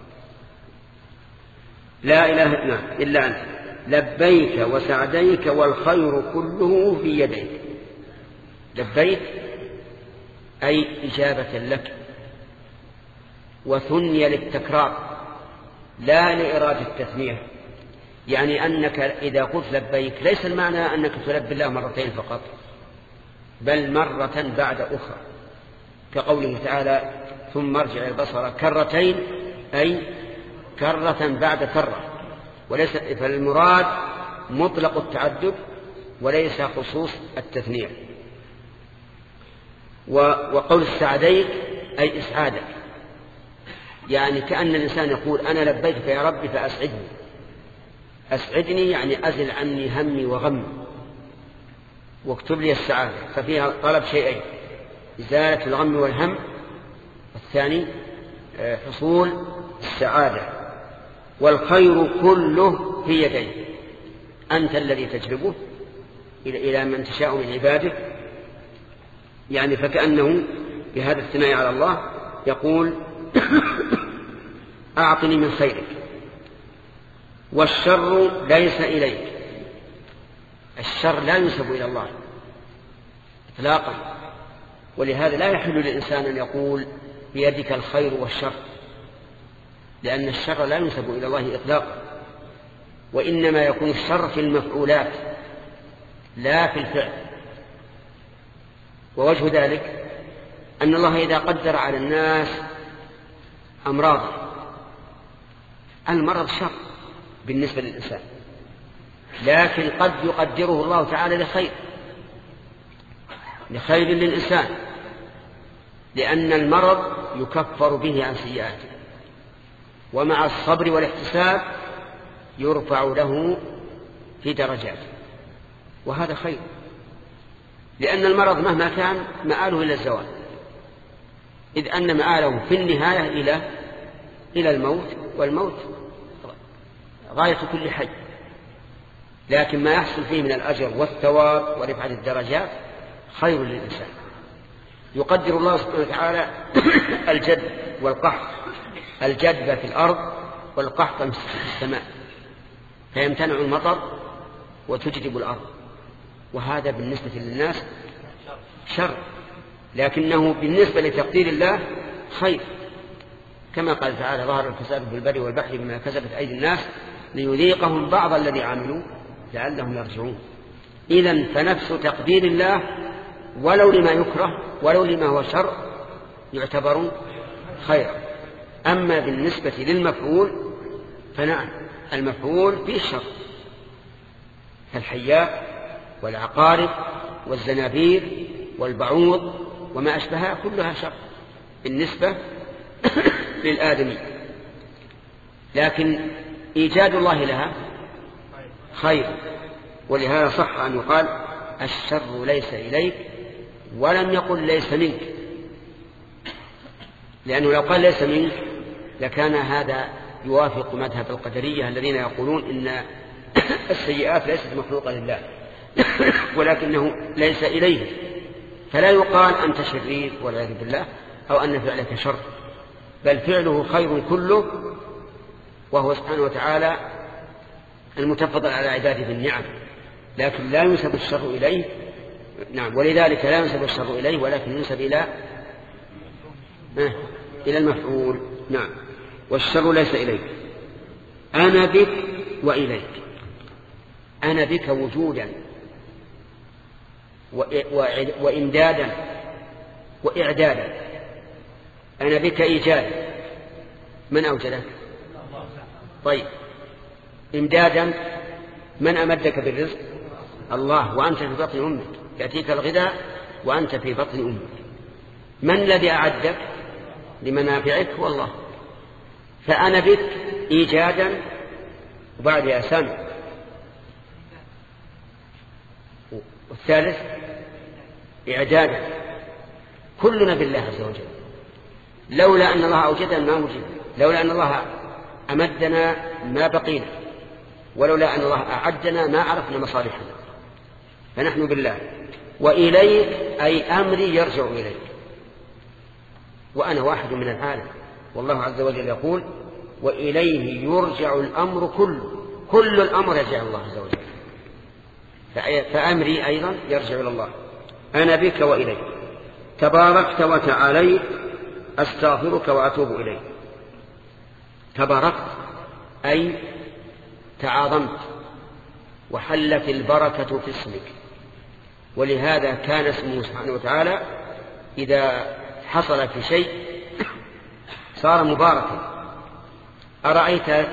لا إله إلا أنت لبيك وسعديك والخير كله في يديك. لبيك أي إجابة لك، وثني للتكرار لا لإرادة التثنية، يعني أنك إذا قلت لبيك ليس المعنى أنك تلبي الله مرتين فقط، بل مرة بعد أخرى، كقوله تعالى ثم ارجع البصر كرتين، أي كرة بعد كرة، وليس فالمراد مطلق التعدد وليس خصوص التثنية. وقول السعديك أي إسعادك، يعني كأن الإنسان يقول أنا لبيتك يا ربي فأسعدني. أسعدني يعني أزل عني همي وغمي واكتب لي السعادة، ففيها طلب شيئين: إزالة الغم والهم، والثاني حصول السعادة. والخير كله في يديك، أنت الذي تجلبه إلى من تشاء من عباده. يعني فكأنه بهذا الثناء على الله يقول أعطني من خيرك، والشر ليس إليك. الشر لا ينسب إلى الله إطلاقا، ولهذا لا يحل للإنسان أن يقول بيدك الخير والشر، لأن الشر لا ينسب إلى الله إطلاقا، وإنما يكون الشر في المفعولات لا في الفعل. ووجه ذلك أن الله إذا قدر على الناس أمراض، المرض شر بالنسبة للإنسان، لكن قد يقدره الله تعالى لخير لخير للإنسان، لأن المرض يكفر به عن سيئاته، ومع الصبر والاحتساب يرفع له في درجاته، وهذا خير، لأن المرض مهما كان مآله إلى الزوال، إذ أن مآله في النهاية إلى إلى الموت، والموت غاية كل حي. لكن ما يحصل فيه من الأجر والثواب ورفعة الدرجات خير للإنسان. يقدر الله سبحانه وتعالى الجد والقحط، الجدب في الأرض والقحط في السماء، فيمتنع المطر وتجدب الأرض، وهذا بالنسبة للناس شر، لكنه بالنسبة لتقدير الله خير، كما قال تعالى ظهر الفساد في البر والبحر بما كسبت أيدي الناس ليذيقهم بعض الذي عملوا لعلهم يرجعون. إذن فنفس تقدير الله ولو لما يكره ولو لما هو شر يعتبر خيرا. أما بالنسبة للمفعول فنعم، المفعول فيه الشر، كالحياء والعقارب والزنابير والبعوض وما أشبهها كلها شر بالنسبة للآدمي، لكن إيجاد الله لها خير. ولهذا صح أن يقال الشر ليس إليك، ولم يقل ليس منك، لأنه لو قال ليس منك لكان هذا يوافق مذهب القدرية الذين يقولون إن السيئات ليست مخلوقة لله ولكنه ليس إليه، فلا يقال أنت شرير والعياذ بالله أو أن فعلك شر، بل فعله خير كله، وهو سبحانه وتعالى المتفضل على عباده بالنعم، لكن لا ينسب الشر إليه نعم، ولذلك لا ينسب الشر إليه ولكن ينسب إلى إلى المفعول. نعم، والشر ليس إليك. أنا بك وإليك. أنا بك وجودا وإمدادا وإعدادا. أنا بك إيجادا، من أوجدك؟ طيب، إمدادا من أمدك بالرزق؟ الله، وأنت في بطن أمك، يأتيك الغذاء وأنت في بطن أمك. من الذي أعدك لمنافعك؟ هو الله. فأنا بك إيجادا وبعدها سمع. والثالث إعدادا. كلنا بالله عز وجل. لولا أن الله أوجدنا ما وجدنا، لولا أن الله أمدنا ما بقينا، ولولا أن الله أعدنا ما عرفنا مصالحنا. فنحن بالله. وإليك أي أمري يرجع إليك، وأنا واحد من العالم. والله عز وجل يقول وإليه يرجع الأمر كله، كل الأمر يرجع الله عز وجل. فأمري أيضا يرجع إلى الله. أنا بك وإليك. تباركت وتعاليت، أستغفرك وأتوب إليك. تباركت أي تعاظمت وحلت البركة في اسمك، ولهذا كان اسمه سبحانه وتعالى إذا حصل في شيء صار مباركا. أرأيت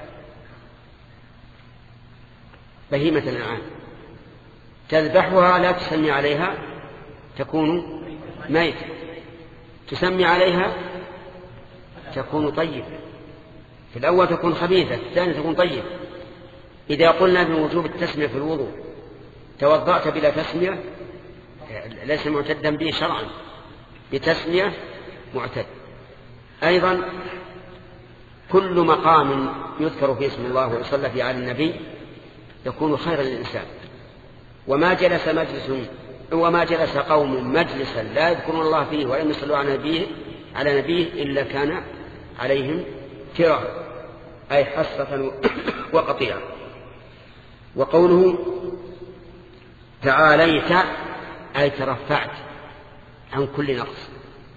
بهيمة الأنعام تذبحها لا تسمي عليها تكون ميتة، تسمي عليها تكون طيبة. في الأول تكون خبيثة، في الثاني تكون طيبة. إذا قلنا بوجوب التسمية في الوضوء توضأت بلا تسمية ليس معتدا به شرعا، بتسمية معتد. أيضا كل مقام يذكر فيه اسم الله ويصلى فيه على النبي يكون خيرا للإنسان. وما جلس مجلس وما جلس قوم مجلسا لا يذكرون الله فيه ولم يصلوا على نبيه على نبيه إلا كان عليهم كرة، أي حسرة وقطيعة. وقوله تعاليت أي ترفعت عن كل نقص.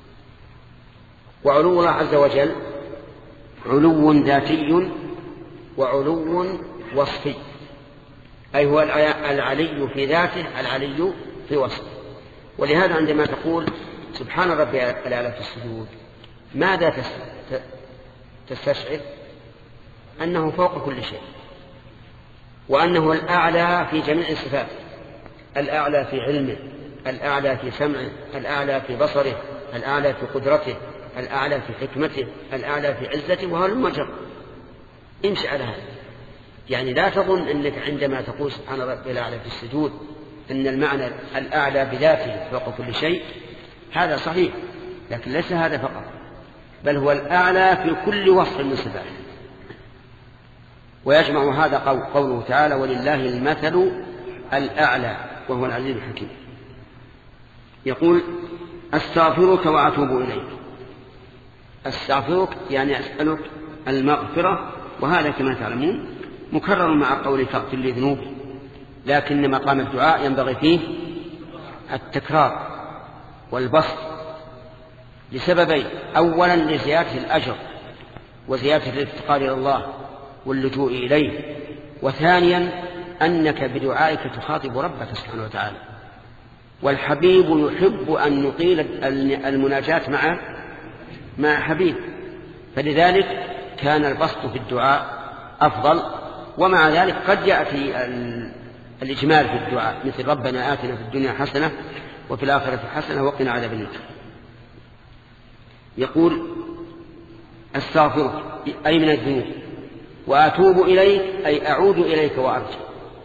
وعلو الله عز وجل علو ذاتي وعلو وصفي، أي هو العلي في ذاته العلي في وصفه. ولهذا عندما تقول سبحان ربي الأعلى في السجود ماذا تستشعر؟ أنه فوق كل شيء، وأنه الأعلى في جميع الصفات، الأعلى في علمه، الأعلى في سمعه، الأعلى في بصره، الأعلى في قدرته، الأعلى في حكمته، الأعلى في عزته، وهو المجر. امشي على هذا. يعني لا تظن أنك عندما تقول سبحان ربي الأعلى في السجود أن المعنى الأعلى بذاته فوق كل شيء، هذا صحيح، لكن ليس هذا فقط، بل هو الأعلى في كل وصف من صفاته. ويجمع هذا قوله تعالى ولله المثل الأعلى وهو العزيز الحكيم. يقول أستغفرك وأتوب إليك. أستغفرك يعني أسألك المغفرة، وهذا كما تعلمون مكرر مع قول فاغفر لي ذنوبي، لكن مقام الدعاء ينبغي فيه التكرار والبسط لسببين: أولا لزيادة الأجر وزيادة الافتقار إلى الله واللجوء إليه، وثانيا أنك بدعائك تخاطب ربك سبحانه وتعالى، والحبيب يحب أن نطيل المناجاة مع مع حبيب، فلذلك كان البسط في الدعاء أفضل. ومع ذلك قد يأتي الإجمال في الدعاء مثل ربنا آتنا في الدنيا حسنة وفي الآخرة حسنة وقنا عذاب النار. يقول أستغفرك أي من الذنوب، وأتوب إليك أي أعود إليك وأرجع.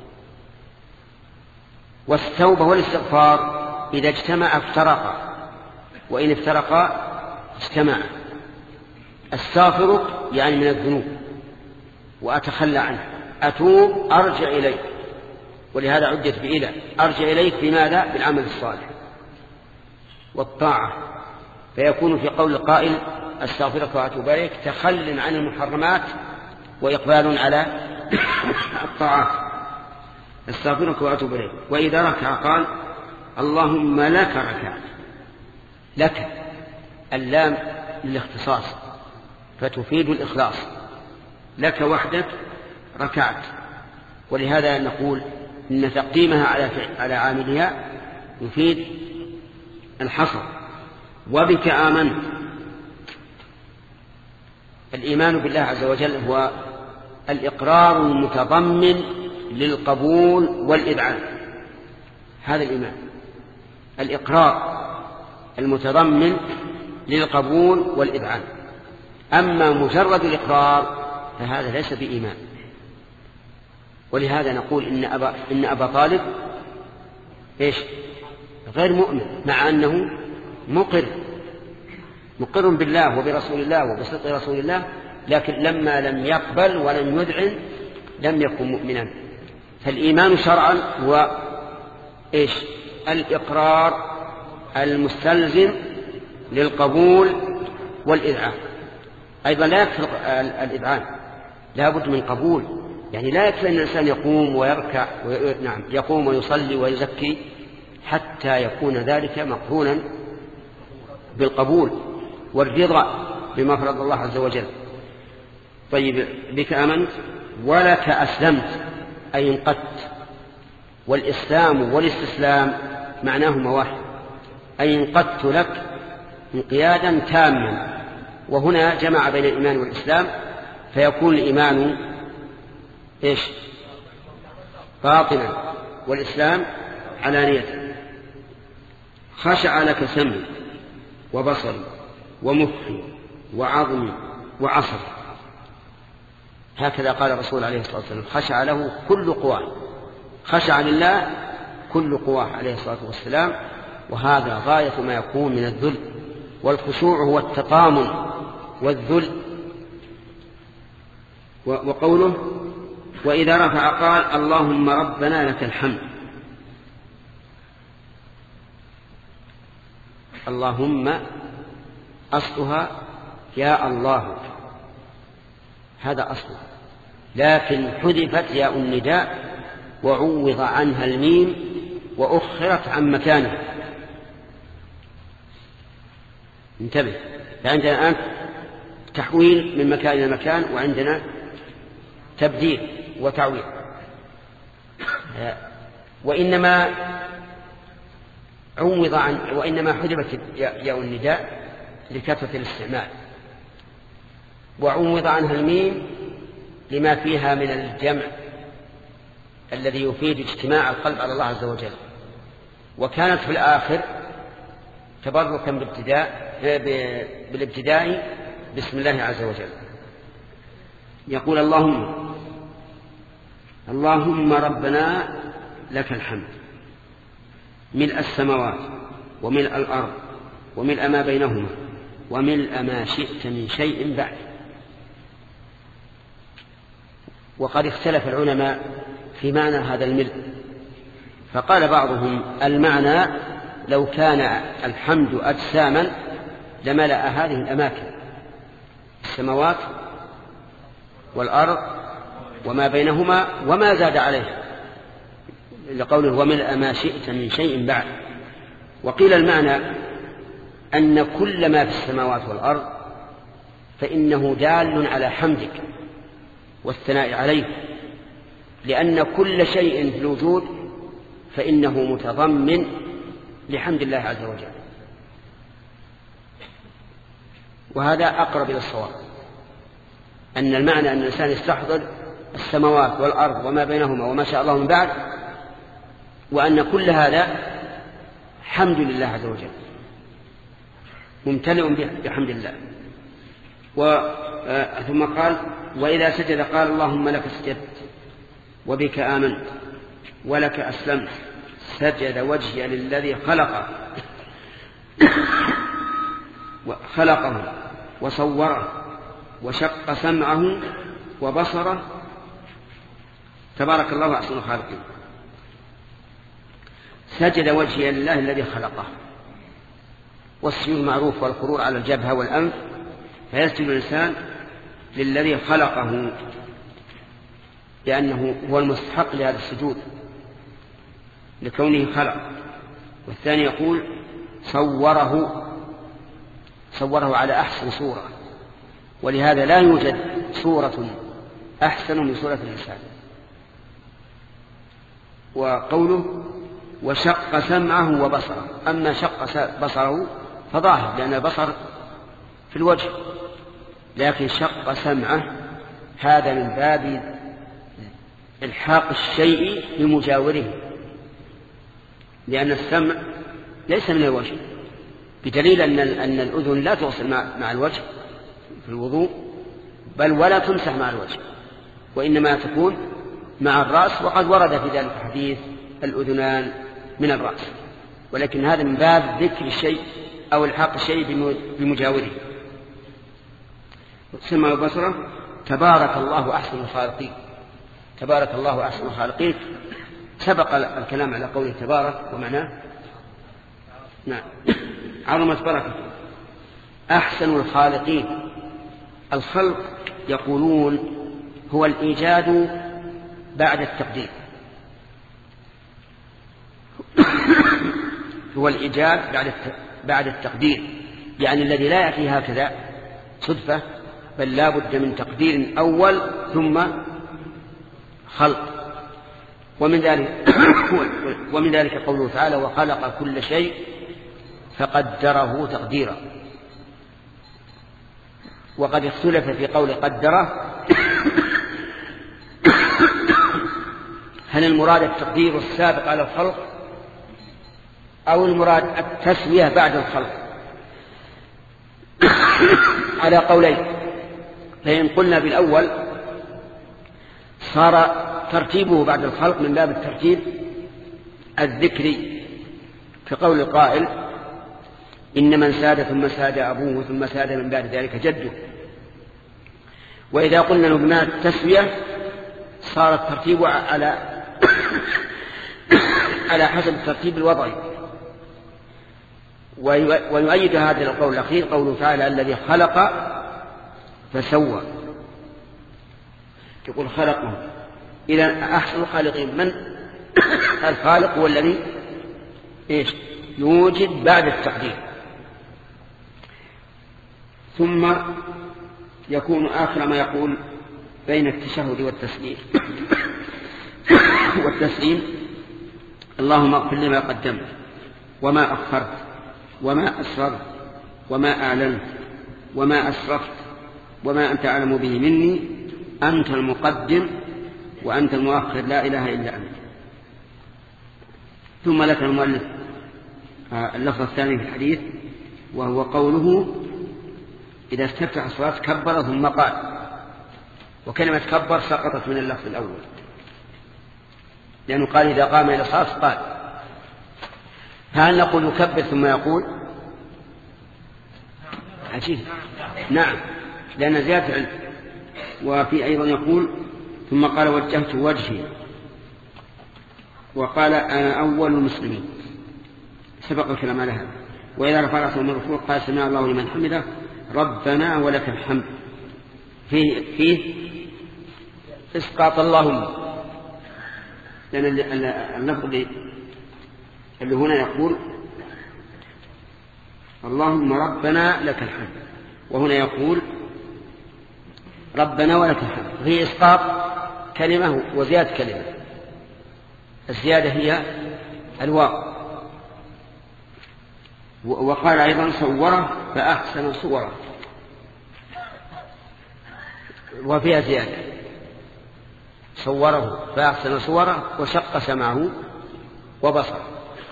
والتوبة والاستغفار إذا اجتمع افترقا، وإن افترقا اجتمع. أستغفرك يعني من الذنوب وأتخلى عنه، أتوب أرجع إليك، ولهذا عدت بإلى أرجع إليك بماذا؟ بالعمل الصالح والطاعة. فيكون في قول القائل أستغفرك وأتوب إليك تخل عن المحرمات وإقبال على الطاعات. أستغفرك وأتوب إليك. وإذا ركع قال اللهم لك ركعت. لك اللام للاختصاص فتفيد الإخلاص، لك وحدك ركعت. ولهذا نقول إن تقديمها على على عاملها يفيد الحصر. وبك آمنت. الإيمان بالله عز وجل هو الإقرار المتضمن للقبول والإذعان. هذا الإيمان، الإقرار المتضمن للقبول والإذعان. أما مجرد الإقرار فهذا ليس بإيمان. ولهذا نقول إن أبا, إن أبا طالب إيش؟ غير مؤمن، مع أنه مقر مقر بالله وبرسول الله وبصدق رسول الله، لكن لما لم يقبل ولم يذعن لم يكن مؤمنا. فالإيمان شرعا هو إيش؟ الإقرار المستلزم للقبول والإذعان. أيضا لا يكفي الإذعان، لا بد من قبول. يعني لا يكفي أن الإنسان يقوم ويركع وي... نعم يقوم ويصلي ويزكي حتى يكون ذلك مقرونا بالقبول والرضا بما فرض الله عز وجل. طيب، بك آمنت ولك أسلمت أي انقدت. والإسلام والاستسلام معناهما واحد، أي انقدت لك انقيادا تاما. وهنا جمع بين الإيمان والإسلام فيكون الإيمان إيش؟ باطنا والإسلام علانية. خشع لك سمعي وبصري ومخي وعظمي وعصري. هكذا قال الرسول عليه الصلاة والسلام، خشع له كل قواه. خشع لله كل قواه عليه الصلاة والسلام. وهذا غاية ما يكون من الذل، والخشوع هو التطامن والذل. وقوله وإذا رفع قال اللهم ربنا لك الحمد. اللهم أصلها يا الله، هذا أصلها، لكن حذفت ياء النداء وعوض عنها الميم وأخرت عن مكانها. انتبه، فعندنا الآن تحويل من مكان إلى مكان، وعندنا تبديل وتعويض. وإنما عوض عن وإنما حذفت ياء النداء لكثرة الاستعمال، وعوض عنها الميم لما فيها من الجمع الذي يفيد اجتماع القلب على الله عز وجل. وكانت في الآخر تبركا بالابتداء بالابتداء بسم الله عز وجل. يقول اللهم اللهم ربنا لك الحمد ملء السماوات وملء الأرض وملء ما بينهما وملء ما شئت من شيء بعد. وقد اختلف العلماء في معنى هذا الملء، فقال بعضهم المعنى لو كان الحمد أجساما لملأ هذه الأماكن، السماوات والأرض وما بينهما وما زاد عليه، لقوله وملء ما شئت من شيء بعد. وقيل المعنى أن كل ما في السماوات والأرض فإنه دال على حمدك والثناء عليه، لأن كل شيء في الوجود فإنه متضمن لحمد الله عز وجل. وهذا أقرب إلى الصواب، أن المعنى أن الإنسان يستحضر السماوات والأرض وما بينهما وما شاء الله من بعد، وأن كل هذا حمد لله عز وجل، ممتلئ بحمد الله. ثم قال وإذا سجد قال اللهم لك سجدت وبك آمنت ولك أسلمت. سجد وجهي للذي خلقه خلقه وصوره وشق سمعه وبصره تبارك الله أحسن الخالقين. سجد وجهي لله الذي خلقه، والسجود معروف والخرور على الجبهة والأنف، فيسجد الإنسان للذي خلقه لأنه هو المستحق لهذا السجود لكونه خلق. والثاني يقول صوره صوره على أحسن صورة، ولهذا لا يوجد صورة أحسن من صورة الإنسان. وقوله وشق سمعه وبصره، أما شق بصره فظاهر لأن البصر في الوجه، لكن شق سمعه هذا من باب الحاق الشيء بمجاوره، لأن السمع ليس من الوجه، بدليل أن أن الأذن لا توصل مع الوجه في الوضوء، بل ولا تمسح مع الوجه، وإنما تكون مع الرأس، وقد ورد في ذلك الحديث الأذنان من الرأس، ولكن هذا من باب ذكر الشيء أو الحاق الشيء بمجاوره. سمع وبصره. تبارك الله أحسن الخالقين. تبارك الله أحسن الخالقين سبق الكلام على قوله تبارك ومعناه نعم عظمت بركته. أحسن الخالقين. الخلق يقولون هو الإيجاد بعد التقدير، هو الإيجاد بعد بعد التقدير، يعني الذي لا يأتي هكذا صدفة، بل لا بد من تقدير أول ثم خلق. ومن ذلك ومن ذلك قوله تعالى وخلق كل شيء فقدره تقديرا. وقد اختلف في قول قدره هل المراد التقدير السابق على الخلق أو المراد التسوية بعد الخلق، على قولين. فإن قلنا بالأول صار ترتيبه بعد الخلق من باب الترتيب الذكري، كقول القائل إن من ساد ثم ساد أبوه ثم ساد من بعد ذلك جده. وإذا قلنا له بمعنى التسوية صار الترتيب على على حسب الترتيب الوضعي. ويؤيد هذا القول الأخير قوله تعالى الذي خلق فسوى، تقول خلقه إلى أحسن الخالقين. من الخالق هو الذي إيش يوجد بعد التقدير، ثم يكون آخر ما يقول بين التشهد والتسليم والتسليم اللهم اغفر لي ما قدمت وما أخرت وما أسررت وما أعلنت وما أسرفت وما أنت أعلم به مني، أنت المقدم وأنت المؤخر لا إله إلا أنت. ثم لك المؤلف اللفظ الثاني في الحديث وهو قوله إذا استفتح الصلاة كبر ثم قال، وكلمة كبر سقطت من اللفظ الأول لأنه قال إذا قام إلى الصلاة قال. هل نقول يكبر ثم يقول؟ عجيب. نعم، لأن زيادة علم. وفي أيضا يقول ثم قال وجهت وجهي، وقال أنا أول المسلمين، سبق الكلام على هذا. وإذا رفع رأسه من الركوع قال سمع الله لمن حمده ربنا ولك الحمد. فيه, فيه إسقاط اللهم، لأن اللفظ اللي هنا يقول اللهم ربنا لك الحمد، وهنا يقول ربنا ولك الحمد. هي إسقاط كلمة وزيادة كلمة. الزيادة هي الواو. وقال أيضا صوره فأحسن صوره، وفيها زيادة صوره فأحسن صوره وشق سمعه وبصره.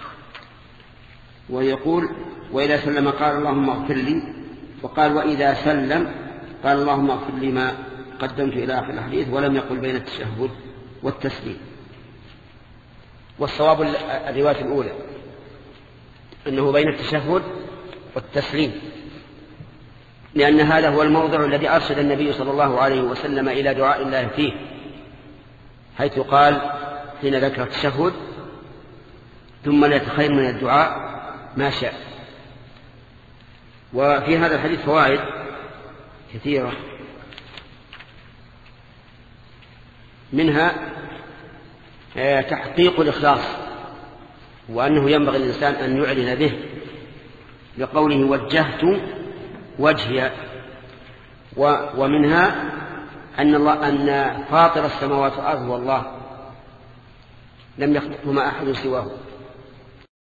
ويقول وإذا سلم قال اللهم اغفر لي، وقال وإذا سلم قال اللهم اغفر لي ما قدمت إلى آخر الحديث، ولم يقل بين التشهد والتسليم. والصواب الرواية الأولى أنه بين التشهد والتسليم، لأن هذا هو الموضع الذي أرشد النبي صلى الله عليه وسلم إلى دعاء الله فيه، حيث قال حين ذكر التشهد ثم لا يتخير من الدعاء ما شاء. وفي هذا الحديث فوائد كثيرة، منها تحقيق الإخلاص وأنه ينبغي الإنسان أن يعلن به لقوله وجهت وجهي. ومنها أن الله أن فاطر السماوات والأرض والله لم يخلقهما أحد سواه